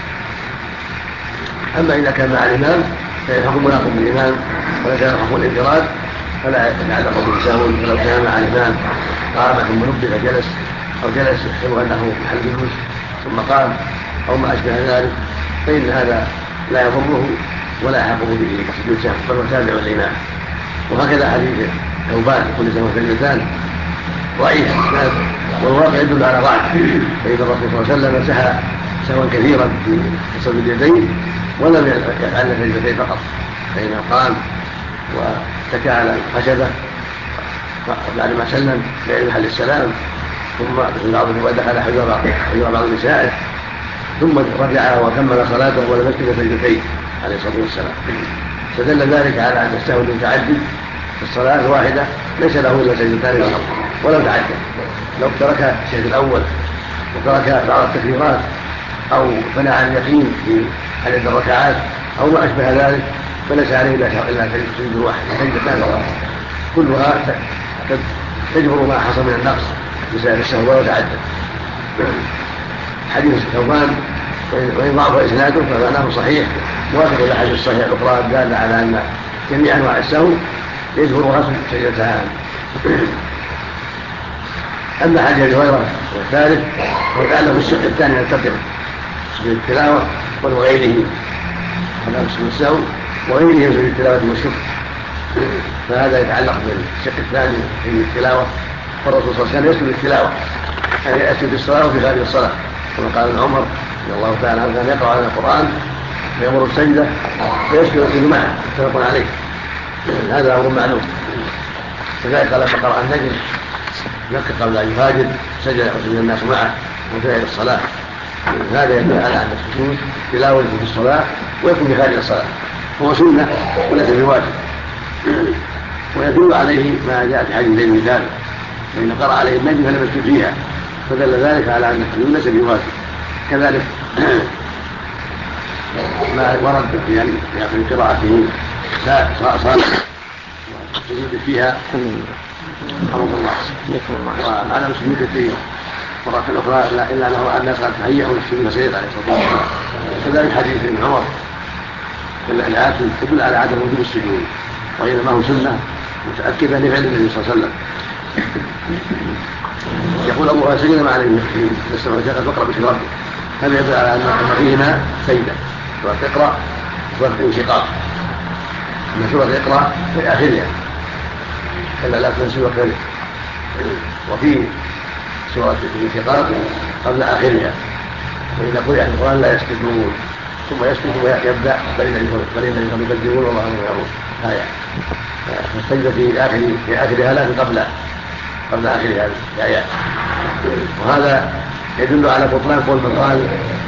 أما إذا كان مع الإمام فالحكم مناط بالإمام وليس حكم الانفراد فلا يتعلق بالسهو. ولو كان مع الإمام قام ثم نبه فجلس أو جلس يحسب أنه محل جلوس ثم قام أو ما أشبه ذلك فإن هذا لا يضره ولا يحقه به سجود سهو بل هو تابع الإمام. وهكذا حديث ثوبان كل سهو سجدتان ضعيف والواقع يدل على ضعف، فإن الرسول صلى الله عليه وسلم سهى سهوا كثيرا في تصوير اليدين ولم يفعل سجدتين فقط، فإنه قام واتكى على الخشبة بعد ما سلم في محل السلام، ثم دخل حجر بعض نسائه ثم رجع وكمل صلاته ولم يسجد سجدتين عليه الصلاه والسلام. فدل ذلك على ان السهو المتعدد في الصلاه الواحده ليس له الا سجدتان فقط ولم تعدد. لو ترك الشيء الاول وترك بعض التكبيرات او بنى عن اليقين في عدد الركعات او ما اشبه ذلك فليس عليه الا سجد واحد سجدتان فقط، كلها تجبر ما حصل من النقص بسبب السهو ولا تعدد. حديث ثوبان وإن ضعف إسناده فمعناه صحيح موافق للأحاديث الصحيحة الأخرى الدالة على أن جميع أنواع السهو يجبرها سجدتان. أما حديث هريرة والثالث هو يتعلق بالشق الثاني من الترجمة سجود التلاوة وغيره، هذا سجود السهو وغيره سجود التلاوة والشكر، فهذا يتعلق بالشق الثاني من التلاوة. والرسول صلى الله عليه وسلم يسجد التلاوة يعني يسجد الصلاة وفي خارج الصلاة، كما قال عمر رضي الله تعالى عنه كان يقرأ على القرآن فيأمر السجدة فيسجد معه متفق عليه، هذا أمر معلوم. كذلك قال لما قرأ النجم يبكي قبل أن يهاجر سجد الناس معه وانتهى الصلاة. هذا يدل على أن السجود تلاوة في الصلاة ويكون في خارج الصلاة هو سنة وليس بواجب، ويدل عليه ما جاء في حديث زيد بن ثابت فإن قرأ عليه النجم فلم يسجد فيها، فدل ذلك على أن السجود ليس بواجب. كذلك ما ورد في قراءته صالح السجود فيها وعدم سجوده في مرة أخرى إلا أنه الناس قد تهيئوا للسجود فسجد عليه الصلاة والسلام. كذلك حديث ابن عمر الآيات تدل على عدم وجوب السجود وإنما هو سنة متأكدة لفعل النبي صلى الله عليه وسلم. يقول أبو سجد مع النبي في السماء والأرض واقرأ باسم ربك، هذا يدل على أن فيهما سجدة، سورة اقرأ سورة الانشقاق، أن سورة اقرأ في آخرها كلا لا تنسوا وكذلك، وفي سورة الانشقاق قبل آخرها وإذا قرئ القرآن لا يسجدون ثم يسجد ويبدأ فإن يكذبون والله يعلمون آية. فالسجدة في آخرها لكن قبل آخرها الآيات. وهذا يدل على بطلان قول من قال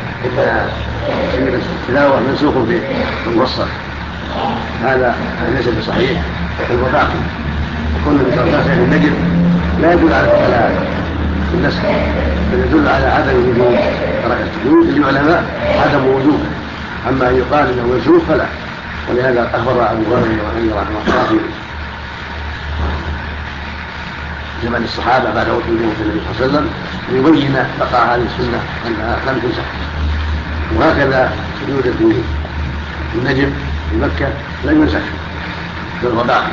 إن التلاوة منسوخ في المفصل، هذا ليس بصحيح بل هو باقي. وكل من في النجم لا يدل على الكلام في النسخ بل يدل على عدم وجوب ترك السجود للعلماء عدم وجوبه، أما أن يقال انه منسوخ فلا. ولهذا أخبر أبو هريرة رحمه الله في زمن الصحابة بعد وجودهم في النبي صلى الله عليه وسلم ليبين بقاء هذه السنة أنها لم تنسخ. وهكذا سجود في النجم في مكة لم ينسخ بل هو باقي.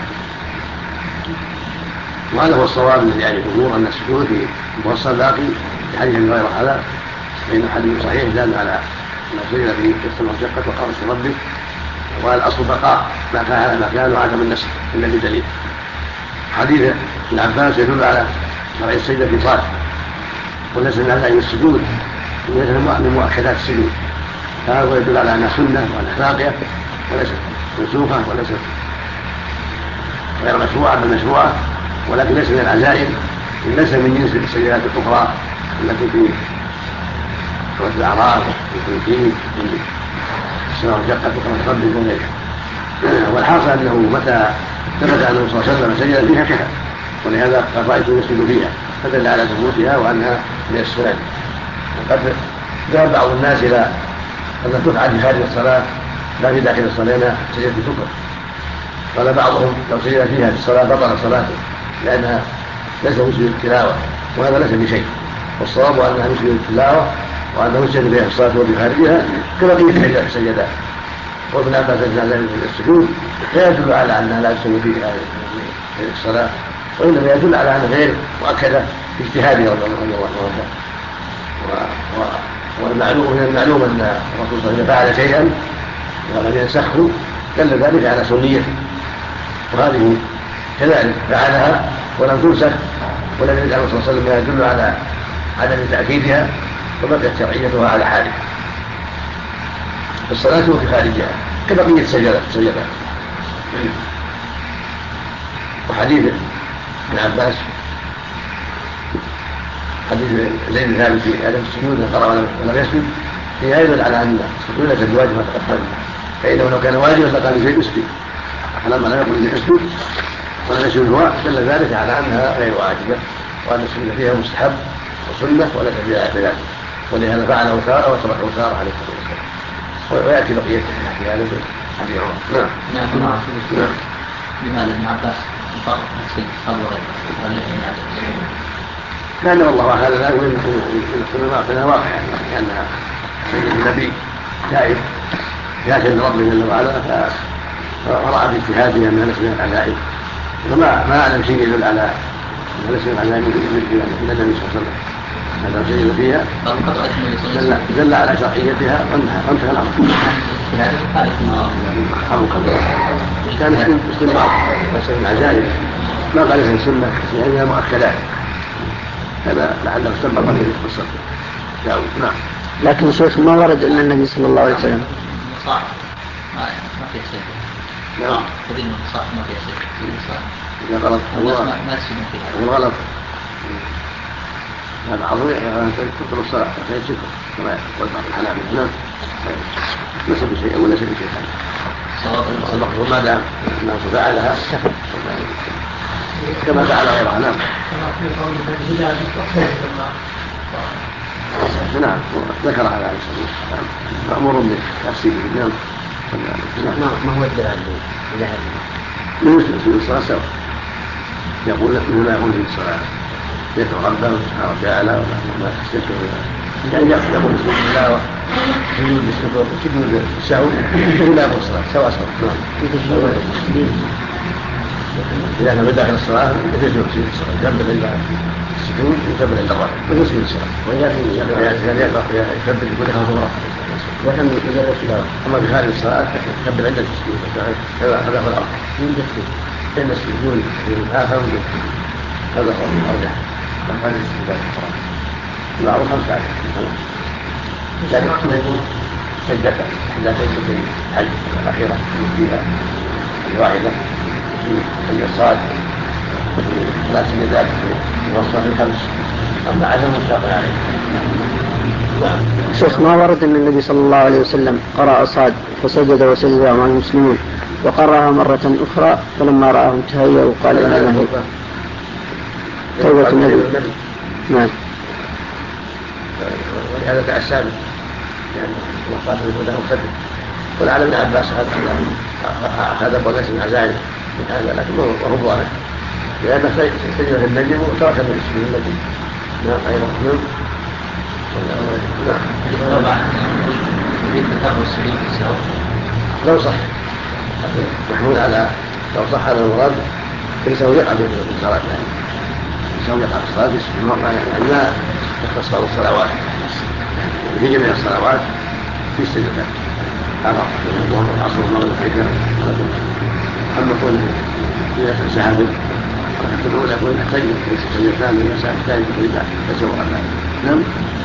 وهذا هو الصواب الذي يعني الجمهور أن السجود في المفصل باقي في حديث غير هذا، فإنه حديث صحيح دل على أن سجد في السماء والأرض وقرأ باسم ربك، والأصل بقاء ما كان على ما كان وعدم النسخ إلا بدليل. حديث ابن عباس يدل على شرع السجدة في صلاة، وليس من أعلى السجود وليس من مؤكدات السجود، فهذا يدل على أنها سنة وأنها باقية وليست منسوخة وليست غير مشروعة بل مشروعة، ولكن ليس من العزائم، ليس من جنس السجدات الأخرى التي في سورة الأعراف وفي الفيل في السماء والأرض وقرأ ربك وغيرها. والحاصل أنه متى ثبت أنه صلى الله عليه وسلم سجد فيها كفى، ولهذا قد رأيت يسجد فيها فدل على ثبوتها وأنها من السنن. وقد ذهب بعض الناس إلى أن تفعل في خارج الصلاة لا في داخل الصلاة سجد شكر، قال بعضهم لو سجد فيها في الصلاة بطل صلاته لأنها ليس مسجد التلاوة، وهذا ليس بشيء. والصواب أنها مسجد التلاوة وأنه مسجد فيها في الصلاة وفي خارجها كبقية السجدات. وابن عباس في السجود لا يدل على أنها لا تسجد فيها في الصلاة، وإنما يدل على أنها غير مؤكدة في اجتهاده رضي الله عنه. من المعلوم أن الرسول صلى الله عليه وسلم فعل شيئا ولم ينسخه دل ذلك على سنيته، وهذه كذلك فعلها ولم تنسخ ولم يجعل صلى الله عليه وسلم ما يدل على عدم تأكيدها، وبقيت شرعيتها على حالها في الصلاة وفي خارجها كبقية السجدات. وحديث ابن عباس حديث زيد بن ثابت في عدم السجود قرأ ولم يسجد فيها يدل على أن السجود ليس بواجب ما تقدم، فإنه لو كان واجبا لقال زيد اسجد، فلما لم يقل زيد اسجد ولم يسجد هو دل ذلك على أنها غير واجبة وأن السجود فيها مستحب وسنة وليس بذلك، ولهذا فعله تارة وتركه تارة عليه الصلاة والسلام. ويأتي بقية في هذا حديث عمر. نعم. لماذا ابن عباس فرق نفسه صبر لأن والله هذا لا من الواقع لأنها سيد النبي تائب يأتي لربه جل وعلا فرأى في اجتهادها أنها ليس من العزائم، وما أعلم شيء يدل على أنها ليس من العزائم إلى النبي صلى الله عليه وسلم. هذا سجد فيها دل على شرعيتها وانتهى الأمر. كان استنباط ليس من العزائم، ما قال ليس من السنة لأنها مؤكدات، هذا لعله استنبط في القصة. نعم. لكن شيخ ما ورد أن النبي صلى الله عليه وسلم صح ما فيه سجد. نعم. فدين صح ما فيه سجد. إذا غلط ما تسجدون فيها. غلط هذا عظيم تبطل الصلاة فهي شكر كما يقول بعض الحنابلة. نعم. ليس بشيء وليس بشيء المقصود ما دام الناس فعلها كما فعل غيرها. نعم. نعم ذكر على عليه الصلاة والسلام مأمور بتفسيره. نعم. ما هو الدليل إلى هذا؟ من الصلاة سوا يقول مثل ما يقول في الصلاة يدعو ربه سبحانه وتعالى وما تستكبر يعني يقول بسم الله وسجود الشكر وسجود السهو إلا في الصلاة سواء إذا كان بدأ الصلاة يجوز في الصلاة يكبر عند السجود ويكبر عند الركعة ويجوز في الصلاة وإذا كان يكبر يقول لها ظهره وكان يجوز الصلاة أما في خارج الصلاة يكبر عند السجود هذا هو الأمر عند السجود الآخر هذا هو الأرجح هذا السجود معروف 5 سجدة في الحج الأخيرة فيها الواحدة في الصاد لا سجدات في وصفة الخمس أما عدم مشتاق عليه. شيخ ما ورد أن النبي صلى الله عليه وسلم قرأ صاد فسجد وسجد مع المسلمون وقرأها مرة أخرى فلما رآهم تهيأوا وقال إنما هي توبة النبي. نعم. ولهذا تأسامي يعني وقال له خفف ولعل ابن عباس هذا أبو ناس العزائم من هذا لكن وهو ظاهر لأنه سجد في النجم وترك من اسمه النجم. نعم أيضا لو صح محمول على لو صح هذا المراد فلسه يقع في الصلاة لسه يقع في الصلاة يعني ما تختصر الصلوات في جميع الصلوات في السجدات الظهر والعصر والمغرب والعشاء. أما كونه إذا سحب ركعة الأولى يكون سجد سجدتان من المساء الثاني فإذا تسوى نعم.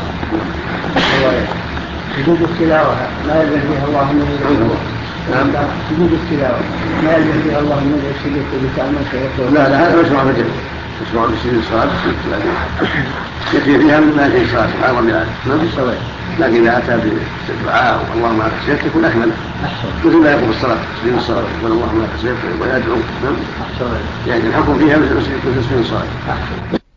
سجود التلاوة ما يلزم فيها الله من يدعو. نعم. سجود التلاوة ما يلزم فيها الله من يدعو السجود اللي تعمل شيء. لا هذا مشروع في الجنة مشروع بسجود الصلاة يكفي فيها مما ينهي الصلاة سبحان ربي العظيم. لكن إذا أتى بالدعاء اللهم لك أسلمت يكون أكمل مثل ما يقول الصلاة سجود الصلاة يقول اللهم لك أسلمت ويدعو يعني الحكم فيها مثل سجود الصلاة.